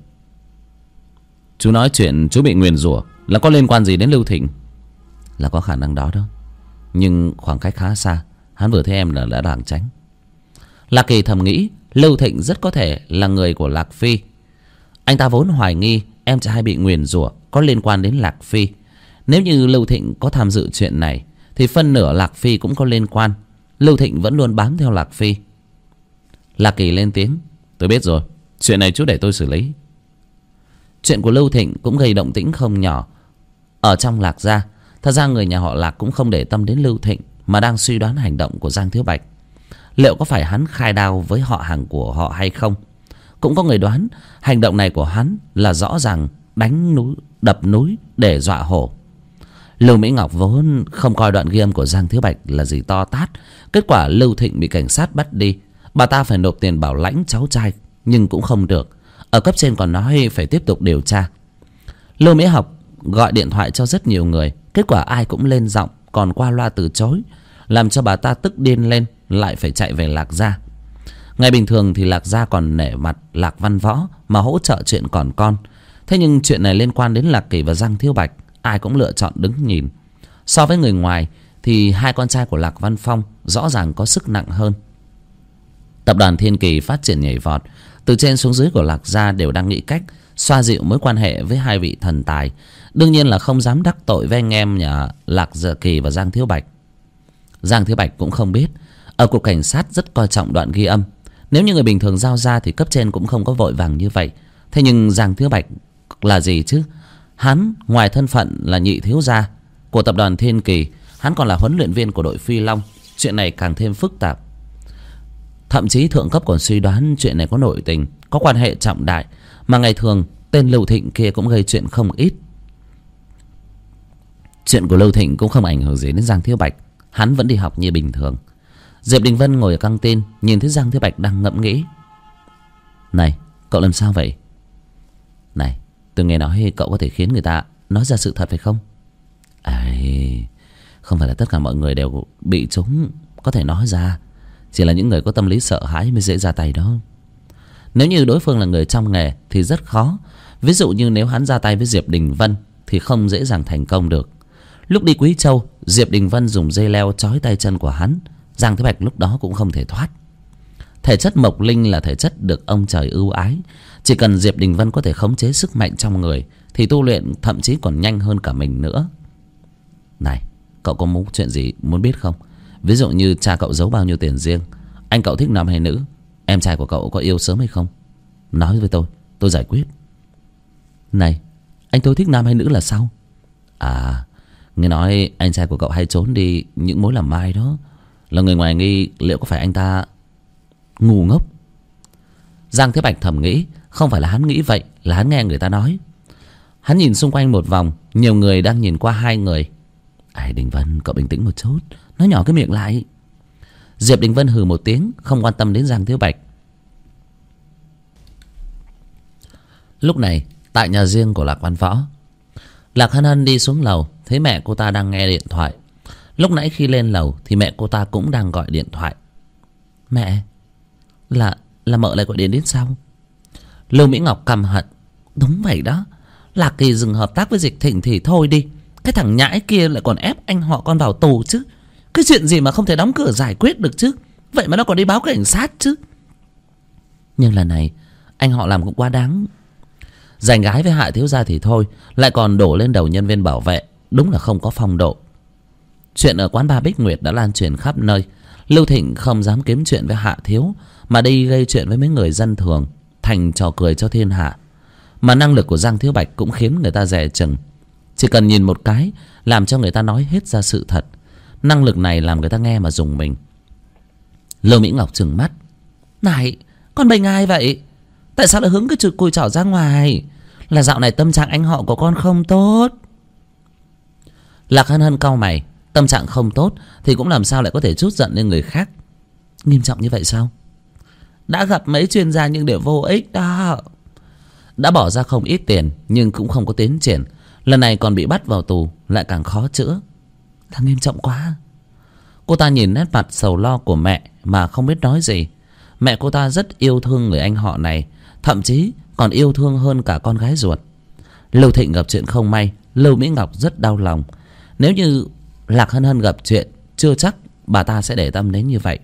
Chú nói chuyện chú bị nguyền rủa là có liên quan gì đến Lưu Thịnh? Là có khả năng đó đó. Nhưng khoảng cách khá xa. Hắn vừa thấy em là đã lảng tránh. Lạc Kỳ thầm nghĩ Lưu Thịnh rất có thể là người của Lạc Phi. Anh ta vốn hoài nghi em trai bị nguyền rủa có liên quan đến Lạc Phi. Nếu như Lưu Thịnh có tham dự chuyện này thì phân nửa Lạc Phi cũng có liên quan. Lưu Thịnh vẫn luôn bám theo Lạc Phi. Lạc Kỳ lên tiếng. Tôi biết rồi, chuyện này chú để tôi xử lý. Chuyện của Lưu Thịnh cũng gây động tĩnh không nhỏ ở trong Lạc gia. Thật ra người nhà họ Lạc cũng không để tâm đến Lưu Thịnh, mà đang suy đoán hành động của Giang Thiếu Bạch. Liệu có phải hắn khai đao với họ hàng của họ hay không? Cũng có người đoán hành động này của hắn là rõ ràng đánh núi đập núi để dọa hổ. Lưu Mỹ Ngọc vốn không coi đoạn ghi âm của Giang Thiếu Bạch là gì to tát. Kết quả Lưu Thịnh bị cảnh sát bắt đi. Bà ta phải nộp tiền bảo lãnh cháu trai, nhưng cũng không được. Ở cấp trên còn nói phải tiếp tục điều tra. Lưu Mỹ Ngọc gọi điện thoại cho rất nhiều người, kết quả ai cũng lên giọng, còn qua loa từ chối, làm cho bà ta tức điên lên, lại phải chạy về Lạc gia. Ngày bình thường thì Lạc gia còn nể mặt Lạc Văn Võ mà hỗ trợ chuyện còn con. Thế nhưng chuyện này liên quan đến Lạc Kỳ và Giang Thiếu Bạch, ai cũng lựa chọn đứng nhìn. So với người ngoài thì hai con trai của Lạc Văn Phong rõ ràng có sức nặng hơn. Tập đoàn Thiên Kỳ phát triển nhảy vọt, từ trên xuống dưới của Lạc gia đều đang nghĩ cách xoa dịu mối quan hệ với hai vị thần tài. Đương nhiên là không dám đắc tội với anh em nhà Lạc Gia Kỳ và Giang Thiếu Bạch. Giang Thiếu Bạch cũng không biết ở cục cảnh sát rất coi trọng đoạn ghi âm. Nếu như người bình thường giao ra thì cấp trên cũng không có vội vàng như vậy. Thế nhưng Giang Thiếu Bạch là gì chứ? Hắn ngoài thân phận là nhị thiếu gia của tập đoàn Thiên Kỳ, hắn còn là huấn luyện viên của đội Phi Long. Chuyện này càng thêm phức tạp. Thậm chí thượng cấp còn suy đoán chuyện này có nội tình, có quan hệ trọng đại. Mà ngày thường tên Lưu Thịnh kia cũng gây chuyện không ít. Chuyện của Lưu Thịnh cũng không ảnh hưởng gì đến Giang Thiếu Bạch. Hắn vẫn đi học như bình thường. Diệp Đình Vân ngồi ở căng tin, nhìn thấy Giang Thiếu Bạch đang ngẫm nghĩ. Này, cậu làm sao vậy? Này, tôi nghe nói cậu có thể khiến người ta nói ra sự thật phải không? Không phải là tất cả mọi người đều bị chúng có thể nói ra. Chỉ là những người có tâm lý sợ hãi mới dễ ra tay đó. Nếu như đối phương là người trong nghề thì rất khó. Ví dụ như nếu hắn ra tay với Diệp Đình Vân thì không dễ dàng thành công được. Lúc đi Quý Châu, Diệp Đình Vân dùng dây leo trói tay chân của hắn. Giang Thế Bạch lúc đó cũng không thể thoát. Thể chất Mộc Linh là thể chất được ông trời ưu ái. Chỉ cần Diệp Đình Vân có thể khống chế sức mạnh trong người thì tu luyện thậm chí còn nhanh hơn cả mình nữa. Này, cậu có chuyện gì muốn biết không? Ví dụ như cha cậu giấu bao nhiêu tiền riêng, anh cậu thích nam hay nữ, em trai của cậu có yêu sớm hay không? Nói với tôi giải quyết. Này, anh tôi thích nam hay nữ là sao? À, nghe nói anh trai của cậu hay trốn đi những mối làm mai đó. Là người ngoài nghi, liệu có phải anh ta ngu ngốc? Giang Thế Bạch thầm nghĩ, không phải là hắn nghĩ vậy, là hắn nghe người ta nói. Hắn nhìn xung quanh một vòng, nhiều người đang nhìn qua hai người. Ai, Đình Vân, cậu bình tĩnh một chút, nói nhỏ cái miệng lại. Diệp Đình Vân hừ một tiếng, không quan tâm đến Giang Thế Bạch. Lúc này, tại nhà riêng của Lạc Văn Võ, Lạc Hân Hân đi xuống lầu, thấy mẹ cô ta đang nghe điện thoại. Lúc nãy khi lên lầu thì mẹ cô ta cũng đang gọi điện thoại. Mẹ, là mợ lại gọi điện đến sao? Lưu Mỹ Ngọc căm hận. Đúng vậy đó, Lạc Kỳ dừng hợp tác với Dịch Thịnh thì thôi đi, cái thằng nhãi kia lại còn ép anh họ con vào tù chứ. Cái chuyện gì mà không thể đóng cửa giải quyết được chứ, vậy mà nó còn đi báo cảnh sát chứ. Nhưng lần này anh họ làm cũng quá đáng. Giành gái với Hạ thiếu gia thì thôi, lại còn đổ lên đầu nhân viên bảo vệ, đúng là không có phong độ. Chuyện ở quán bar Bích Nguyệt đã lan truyền khắp nơi. Lưu Thịnh không dám kiếm chuyện với Hạ thiếu, mà đi gây chuyện với mấy người dân thường, thành trò cười cho thiên hạ. Mà năng lực của Giang Thiếu Bạch cũng khiến người ta dè chừng. Chỉ cần nhìn một cái làm cho người ta nói hết ra sự thật. Năng lực này làm người ta nghe mà rùng mình. Lưu Mỹ Ngọc trừng mắt. Này, con bệnh ai vậy? Tại sao lại hướng cái cùi chỏ ra ngoài? Là dạo này tâm trạng anh họ của con không tốt. Lạc Hân Hân cau mày. Tâm trạng không tốt thì cũng làm sao lại có thể trút giận lên người khác. Nghiêm trọng như vậy sao? Đã gặp mấy chuyên gia nhưng đều vô ích đó. Đã bỏ ra không ít tiền nhưng cũng không có tiến triển. Lần này còn bị bắt vào tù, lại càng khó chữa. Là nghiêm trọng quá. Cô ta nhìn nét mặt sầu lo của mẹ mà không biết nói gì. Mẹ cô ta rất yêu thương người anh họ này, thậm chí còn yêu thương hơn cả con gái ruột. Lưu Thịnh gặp chuyện không may, Lưu Mỹ Ngọc rất đau lòng. Nếu như Lạc Hân Hân gặp chuyện, chưa chắc bà ta sẽ để tâm đến như vậy.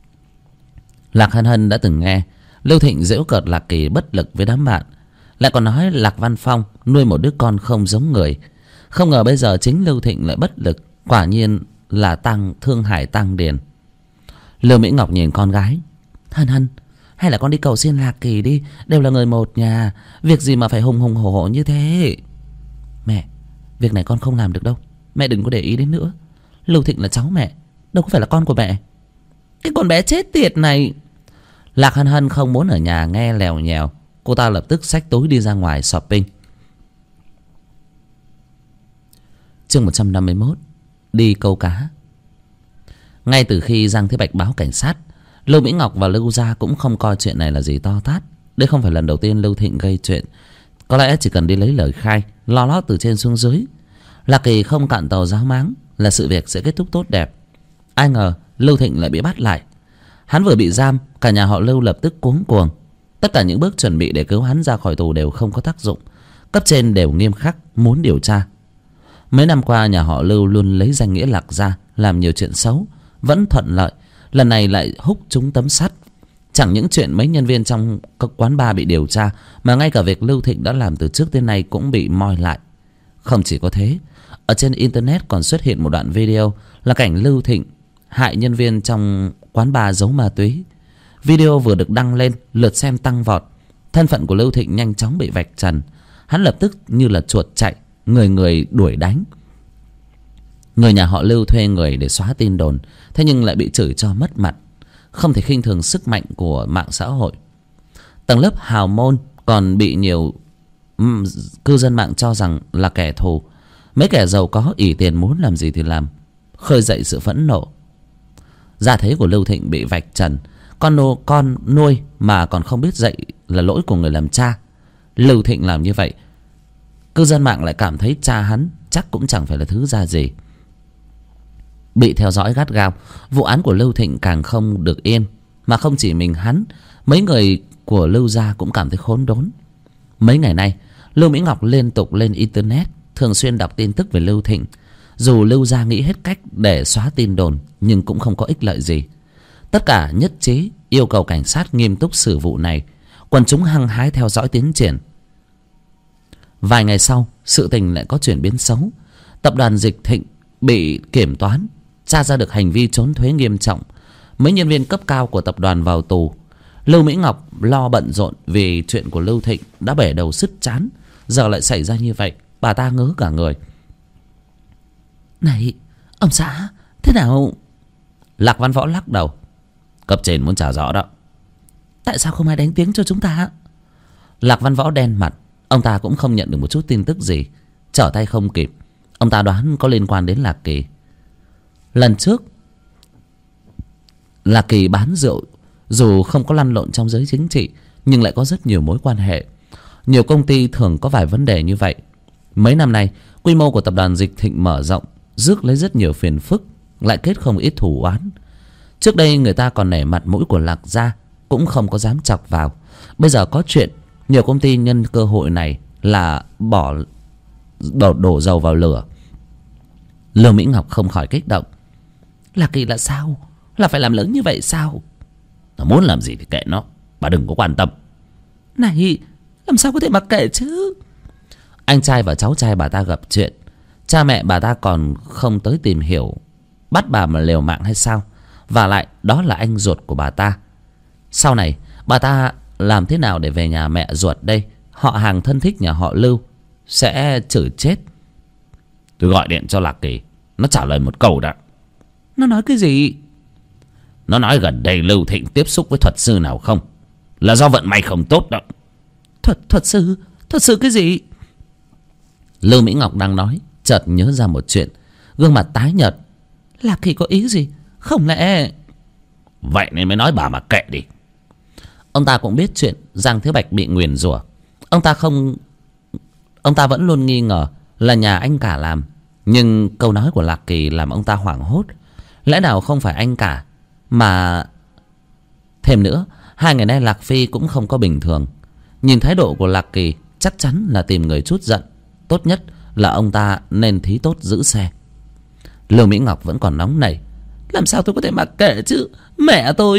Lạc Hân Hân đã từng nghe Lưu Thịnh giễu cợt Lạc Kỳ bất lực với đám bạn, lại còn nói Lạc Văn Phong nuôi một đứa con không giống người. Không ngờ bây giờ chính Lưu Thịnh lại bất lực. Quả nhiên là thương hải tăng điền. Lưu Mỹ Ngọc nhìn con gái. Hân Hân, hay là con đi cầu xin Lạc Kỳ đi, đều là người một nhà, việc gì mà phải hùng hùng hổ hổ như thế. Mẹ, việc này con không làm được đâu, mẹ đừng có để ý đến nữa. Lưu Thịnh là cháu mẹ, đâu có phải là con của mẹ. Cái con bé chết tiệt này. Lạc Hân Hân không muốn ở nhà nghe lèo nhèo. Cô ta lập tức xách túi đi ra ngoài shopping. Chương 151. Đi câu cá. Ngay từ khi Giang Thế Bạch báo cảnh sát, Lưu Mỹ Ngọc và Lưu gia cũng không coi chuyện này là gì to tát. Đây không phải lần đầu tiên Lưu Thịnh gây chuyện. Có lẽ chỉ cần đi lấy lời khai, lo lót từ trên xuống dưới, Lạc Kỳ không cạn tàu giáo máng là sự việc sẽ kết thúc tốt đẹp. Ai ngờ Lưu Thịnh lại bị bắt lại. Hắn vừa bị giam, cả nhà họ Lưu lập tức cuống cuồng. Tất cả những bước chuẩn bị để cứu hắn ra khỏi tù đều không có tác dụng. Cấp trên đều nghiêm khắc muốn điều tra. Mấy năm qua nhà họ Lưu luôn lấy danh nghĩa Lạc gia làm nhiều chuyện xấu, vẫn thuận lợi. Lần này lại húc trúng tấm sắt. Chẳng những chuyện mấy nhân viên trong các quán bar bị điều tra, mà ngay cả việc Lưu Thịnh đã làm từ trước tới nay cũng bị moi lại. Không chỉ có thế, ở trên internet còn xuất hiện một đoạn video là cảnh Lưu Thịnh hại nhân viên trong quán bar giấu ma túy. Video vừa được đăng lên, lượt xem tăng vọt. Thân phận của Lưu Thịnh nhanh chóng bị vạch trần. Hắn lập tức như là chuột chạy, người người đuổi đánh. Người nhà họ Lưu thuê người để xóa tin đồn, thế nhưng lại bị chửi cho mất mặt. Không thể khinh thường sức mạnh của mạng xã hội. Tầng lớp hào môn còn bị nhiều cư dân mạng cho rằng là kẻ thù. Mấy kẻ giàu có ỷ tiền muốn làm gì thì làm, khơi dậy sự phẫn nộ. Gia thế của Lưu Thịnh bị vạch trần. Con nuôi mà còn không biết dạy là lỗi của người làm cha. Lưu Thịnh làm như vậy, cư dân mạng lại cảm thấy cha hắn chắc cũng chẳng phải là thứ ra gì. Bị theo dõi gắt gao, vụ án của Lưu Thịnh càng không được yên. Mà không chỉ mình hắn, mấy người của Lưu gia cũng cảm thấy khốn đốn. Mấy ngày nay Lưu Mỹ Ngọc liên tục lên internet, thường xuyên đọc tin tức về Lưu Thịnh. Dù Lưu gia nghĩ hết cách để xóa tin đồn, nhưng cũng không có ích lợi gì. Tất cả nhất trí yêu cầu cảnh sát nghiêm túc xử vụ này. Quần chúng hăng hái theo dõi tiến triển. Vài ngày sau, sự tình lại có chuyển biến xấu. Tập đoàn Dịch Thịnh bị kiểm toán tra ra được hành vi trốn thuế nghiêm trọng. Mấy nhân viên cấp cao của tập đoàn vào tù. Lưu Mỹ Ngọc lo bận rộn vì chuyện của Lưu Thịnh đã bể đầu sứt trán. Giờ lại xảy ra như vậy, bà ta ngớ cả người. Này, ông xã, thế nào? Lạc Văn Võ lắc đầu. Cấp trên muốn trả rõ đó. Tại sao không ai đánh tiếng cho chúng ta? Lạc Văn Võ đen mặt. Ông ta cũng không nhận được một chút tin tức gì. Trở tay không kịp. Ông ta đoán có liên quan đến Lạc Kỳ. Lần trước Lạc Kỳ bán rượu, dù không có lăn lộn trong giới chính trị, nhưng lại có rất nhiều mối quan hệ. Nhiều công ty thường có vài vấn đề như vậy. Mấy năm nay, quy mô của tập đoàn Dịch Thịnh mở rộng, rước lấy rất nhiều phiền phức, lại kết không ít thù oán. Trước đây người ta còn nể mặt mũi của Lạc gia, cũng không có dám chọc vào. Bây giờ có chuyện, nhiều công ty nhân cơ hội này là đổ dầu vào lửa. Lưu Mỹ Ngọc không khỏi kích động. Lạc Kỳ là sao? Là phải làm lớn như vậy sao? Nó muốn làm gì thì kệ nó, bà đừng có quan tâm. Này, làm sao có thể mặc kệ chứ? Anh trai và cháu trai bà ta gặp chuyện, cha mẹ bà ta còn không tới tìm hiểu, bắt bà mà liều mạng hay sao? Và lại đó là anh ruột của bà ta. Sau này bà ta làm thế nào để về nhà mẹ ruột đây? Họ hàng thân thích nhà họ Lưu sẽ chửi chết. Tôi gọi điện cho Lạc Kỳ, nó trả lời một câu đã. Nó nói cái gì? Nó nói gần đây Lưu Thịnh tiếp xúc với thuật sư nào không, là do vận may không tốt đó. Thuật sư cái gì? Lưu Mỹ Ngọc đang nói, chợt nhớ ra một chuyện, gương mặt tái nhợt. Lạc Kỳ có ý gì? Không lẽ... Vậy nên mới nói bà mà kệ đi. Ông ta cũng biết chuyện Giang Thiếu Bạch bị nguyền rủa. Ông ta vẫn luôn nghi ngờ là nhà anh cả làm. Nhưng câu nói của Lạc Kỳ làm ông ta hoảng hốt. Lẽ nào không phải anh cả mà... Thêm nữa, 2 ngày nay Lạc Phi cũng không có bình thường. Nhìn thái độ của Lạc Kỳ, chắc chắn là tìm người trút giận. Tốt nhất là ông ta nên thí tốt giữ xe. Lưu Mỹ Ngọc vẫn còn nóng nảy. Làm sao tôi có thể mặc kệ chứ? Mẹ tôi...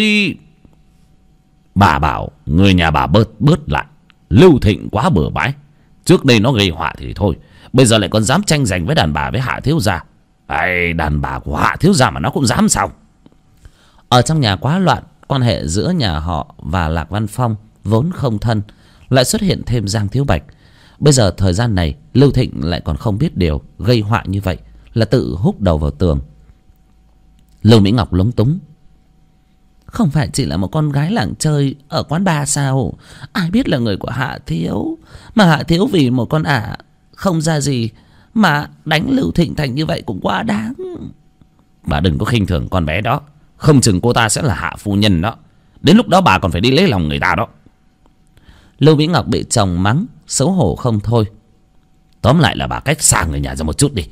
Bà bảo người nhà bà bớt lại. Lưu Thịnh quá bừa bãi. Trước đây nó gây họa thì thôi, bây giờ lại còn dám tranh giành với đàn bà với Hạ thiếu gia. Đàn bà của Hạ thiếu gia mà nó cũng dám sao? Ở trong nhà quá loạn, quan hệ giữa nhà họ và Lạc Văn Phong vốn không thân, lại xuất hiện thêm Giang Thiếu Bạch. Bây giờ thời gian này Lưu Thịnh lại còn không biết điều, gây họa như vậy là tự húc đầu vào tường. Lưu Mỹ Ngọc lúng túng. Không phải chỉ là một con gái làng chơi ở quán bar sao? Ai biết là người của Hạ thiếu. Mà Hạ thiếu vì một con ả không ra gì mà đánh Lưu Thịnh thành như vậy cũng quá đáng. Bà đừng có khinh thường con bé đó. Không chừng cô ta sẽ là Hạ phu nhân đó. Đến lúc đó bà còn phải đi lấy lòng người ta đó. Lưu Mỹ Ngọc bị chồng mắng, xấu hổ không thôi. Tóm lại là bà cách xa người nhà ra một chút đi.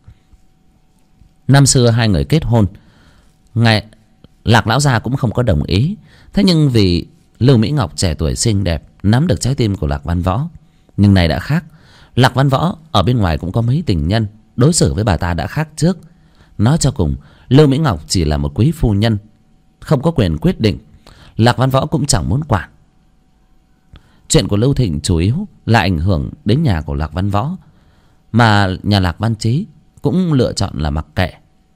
Năm xưa 2 người kết hôn, Lạc lão gia cũng không có đồng ý. Thế nhưng vì Lưu Mỹ Ngọc trẻ tuổi xinh đẹp, nắm được trái tim của Lạc Văn Võ. Nhưng này đã khác. Lạc Văn Võ ở bên ngoài cũng có mấy tình nhân, đối xử với bà ta đã khác trước. Nói cho cùng, Lưu Mỹ Ngọc chỉ là một quý phu nhân, không có quyền quyết định. Lạc Văn Võ cũng chẳng muốn quản. Chuyện của Lưu Thịnh chủ yếu là ảnh hưởng đến nhà của Lạc Văn Võ, mà nhà Lạc Văn Chí cũng lựa chọn là mặc kệ.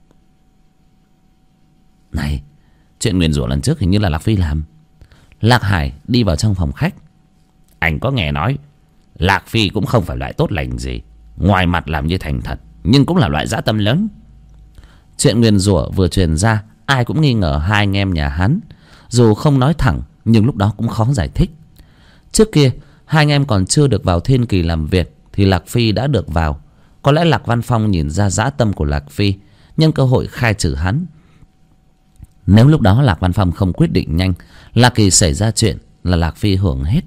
Này, chuyện nguyền rủa lần trước hình như là Lạc Phi làm. Lạc Hải đi vào trong phòng khách. Anh có nghe nói Lạc Phi cũng không phải loại tốt lành gì, ngoài mặt làm như thành thật, nhưng cũng là loại dã tâm lớn. Chuyện nguyền rủa vừa truyền ra, ai cũng nghi ngờ 2 anh em nhà hắn. Dù không nói thẳng, nhưng lúc đó cũng khó giải thích. Trước kia 2 anh em còn chưa được vào Thiên Kỳ làm việc thì Lạc Phi đã được vào. Có lẽ Lạc Văn Phong nhìn ra dã tâm của Lạc Phi, nhân cơ hội khai trừ hắn. Nếu lúc đó Lạc Văn Phong không quyết định nhanh, Lạc Kỳ xảy ra chuyện là Lạc Phi hưởng hết.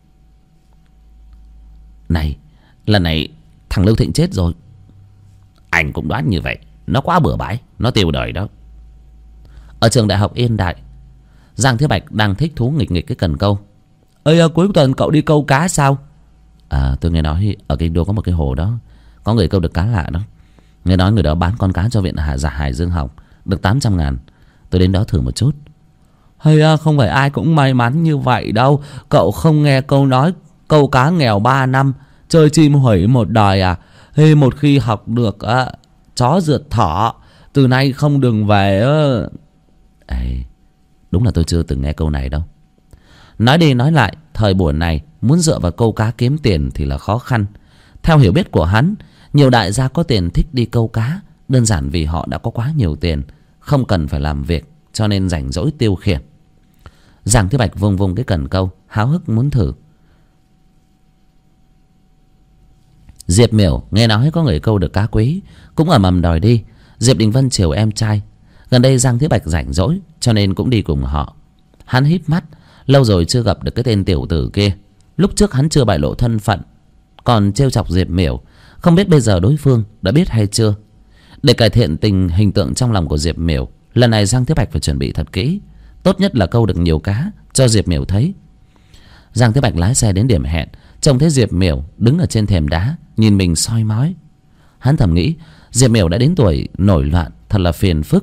Này, lần này thằng Lưu Thịnh chết rồi. Anh cũng đoán như vậy. Nó quá bừa bãi, nó tiêu đời đó. Ở trường đại học Yên Đại, Giang Thiếu Bạch đang thích thú nghịch cái cần câu. Ơi, cuối tuần cậu đi câu cá sao? Tôi nghe nói ở Kinh Đô có một cái hồ đó, có người câu được cá lạ đó. Nghe nói người đó bán con cá cho viện giả Hải Dương học, được 800.000. Tôi đến đó thử một chút. Không phải ai cũng may mắn như vậy đâu. Cậu không nghe câu nói câu cá nghèo 3 năm Chơi chim hủy một đời à? Hay một khi học được chó rượt thỏ, từ nay không đường về á. Ê, đúng là tôi chưa từng nghe câu này đâu. Nói đi nói lại, thời buổi này muốn dựa vào câu cá kiếm tiền thì là khó khăn. Theo hiểu biết của hắn, nhiều đại gia có tiền thích đi câu cá, đơn giản vì họ đã có quá nhiều tiền, không cần phải làm việc, cho nên rảnh rỗi tiêu khiển. Giang Thế Bạch vung vung cái cần câu, háo hức muốn thử. Diệp Miểu nghe nói có người câu được cá quý, cũng ầm ầm đòi đi. Diệp Đình Vân chiều em trai. Gần đây Giang Thế Bạch rảnh rỗi, cho nên cũng đi cùng họ. Hắn híp mắt, lâu rồi chưa gặp được cái tên tiểu tử kia. Lúc trước hắn chưa bại lộ thân phận, còn trêu chọc Diệp Miểu, không biết bây giờ đối phương đã biết hay chưa. Để cải thiện hình tượng trong lòng của Diệp Miểu, lần này Giang Thế Bạch phải chuẩn bị thật kỹ, tốt nhất là câu được nhiều cá cho Diệp Miểu thấy. Giang Thế Bạch lái xe đến điểm hẹn, trông thấy Diệp Miểu đứng ở trên thềm đá nhìn mình soi mói. Hắn thầm nghĩ Diệp Miểu đã đến tuổi nổi loạn, thật là phiền phức.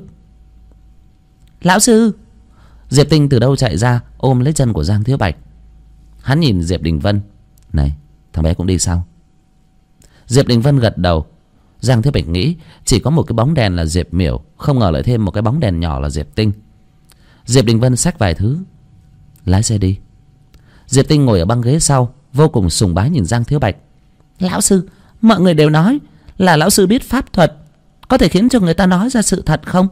Lão sư! Diệp Tinh từ đâu chạy ra, ôm lấy chân của Giang Thế Bạch. Hắn nhìn Diệp Đình Vân. Này, thằng bé cũng đi sao? Diệp Đình Vân gật đầu. Giang Thế Bạch nghĩ chỉ có một cái bóng đèn là Diệp Miểu, không ngờ lại thêm một cái bóng đèn nhỏ là Diệp Tinh. Diệp Đình Vân xách vài thứ, lái xe đi. Diệp Tinh ngồi ở băng ghế sau, vô cùng sùng bái nhìn Giang Thế Bạch. Lão sư, mọi người đều nói là lão sư biết pháp thuật, có thể khiến cho người ta nói ra sự thật không?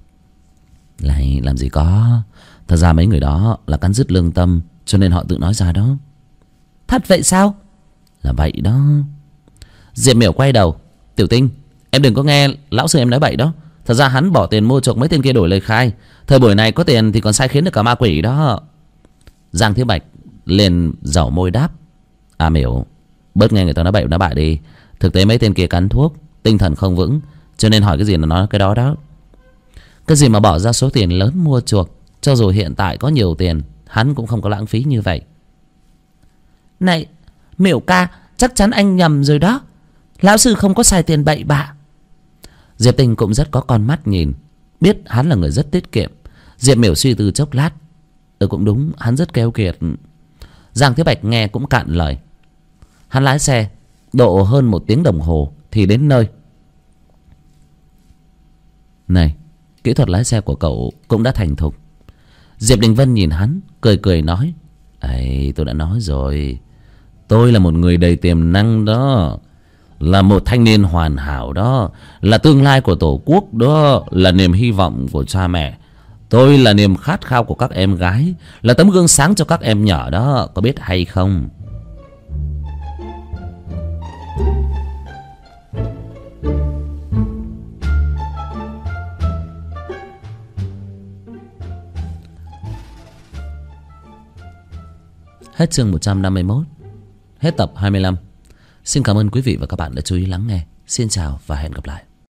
Lại làm gì có. Thật ra mấy người đó là cắn rứt lương tâm, cho nên họ tự nói ra đó. Thật vậy sao? Là vậy đó. Diệp Miểu quay đầu. Tiểu Tinh, em đừng có nghe lão sư em nói bậy đó. Thật ra hắn bỏ tiền mua chuộc mấy tên kia đổi lời khai. Thời buổi này có tiền thì còn sai khiến được cả ma quỷ đó. Giang Thế Bạch liền dẩu môi đáp. À Miểu, bớt nghe người ta nói bậy nói bạ đi. Thực tế mấy tên kia cắn thuốc, tinh thần không vững, cho nên hỏi cái gì là nói cái đó đó. Cái gì mà bỏ ra số tiền lớn mua chuộc, cho dù hiện tại có nhiều tiền, hắn cũng không có lãng phí như vậy. Này Miểu ca, chắc chắn anh nhầm rồi đó. Lão sư không có xài tiền bậy bạ. Diệp Tinh cũng rất có con mắt nhìn, biết hắn là người rất tiết kiệm. Diệp Miểu suy tư chốc lát. Cũng đúng, hắn rất keo kiệt. Giang Thế Bạch nghe cũng cạn lời. Hắn lái xe độ hơn 1 tiếng đồng hồ thì đến nơi. Này, kỹ thuật lái xe của cậu cũng đã thành thục. Diệp Đình Vân nhìn hắn, cười cười nói. Ấy, tôi đã nói rồi, tôi là một người đầy tiềm năng đó, là một thanh niên hoàn hảo đó, là tương lai của tổ quốc đó, là niềm hy vọng của cha mẹ. Tôi là niềm khát khao của các em gái, là tấm gương sáng cho các em nhỏ đó, có biết hay không? Hết chương 151. Hết tập 25. Xin cảm ơn quý vị và các bạn đã chú ý lắng nghe. Xin chào và hẹn gặp lại.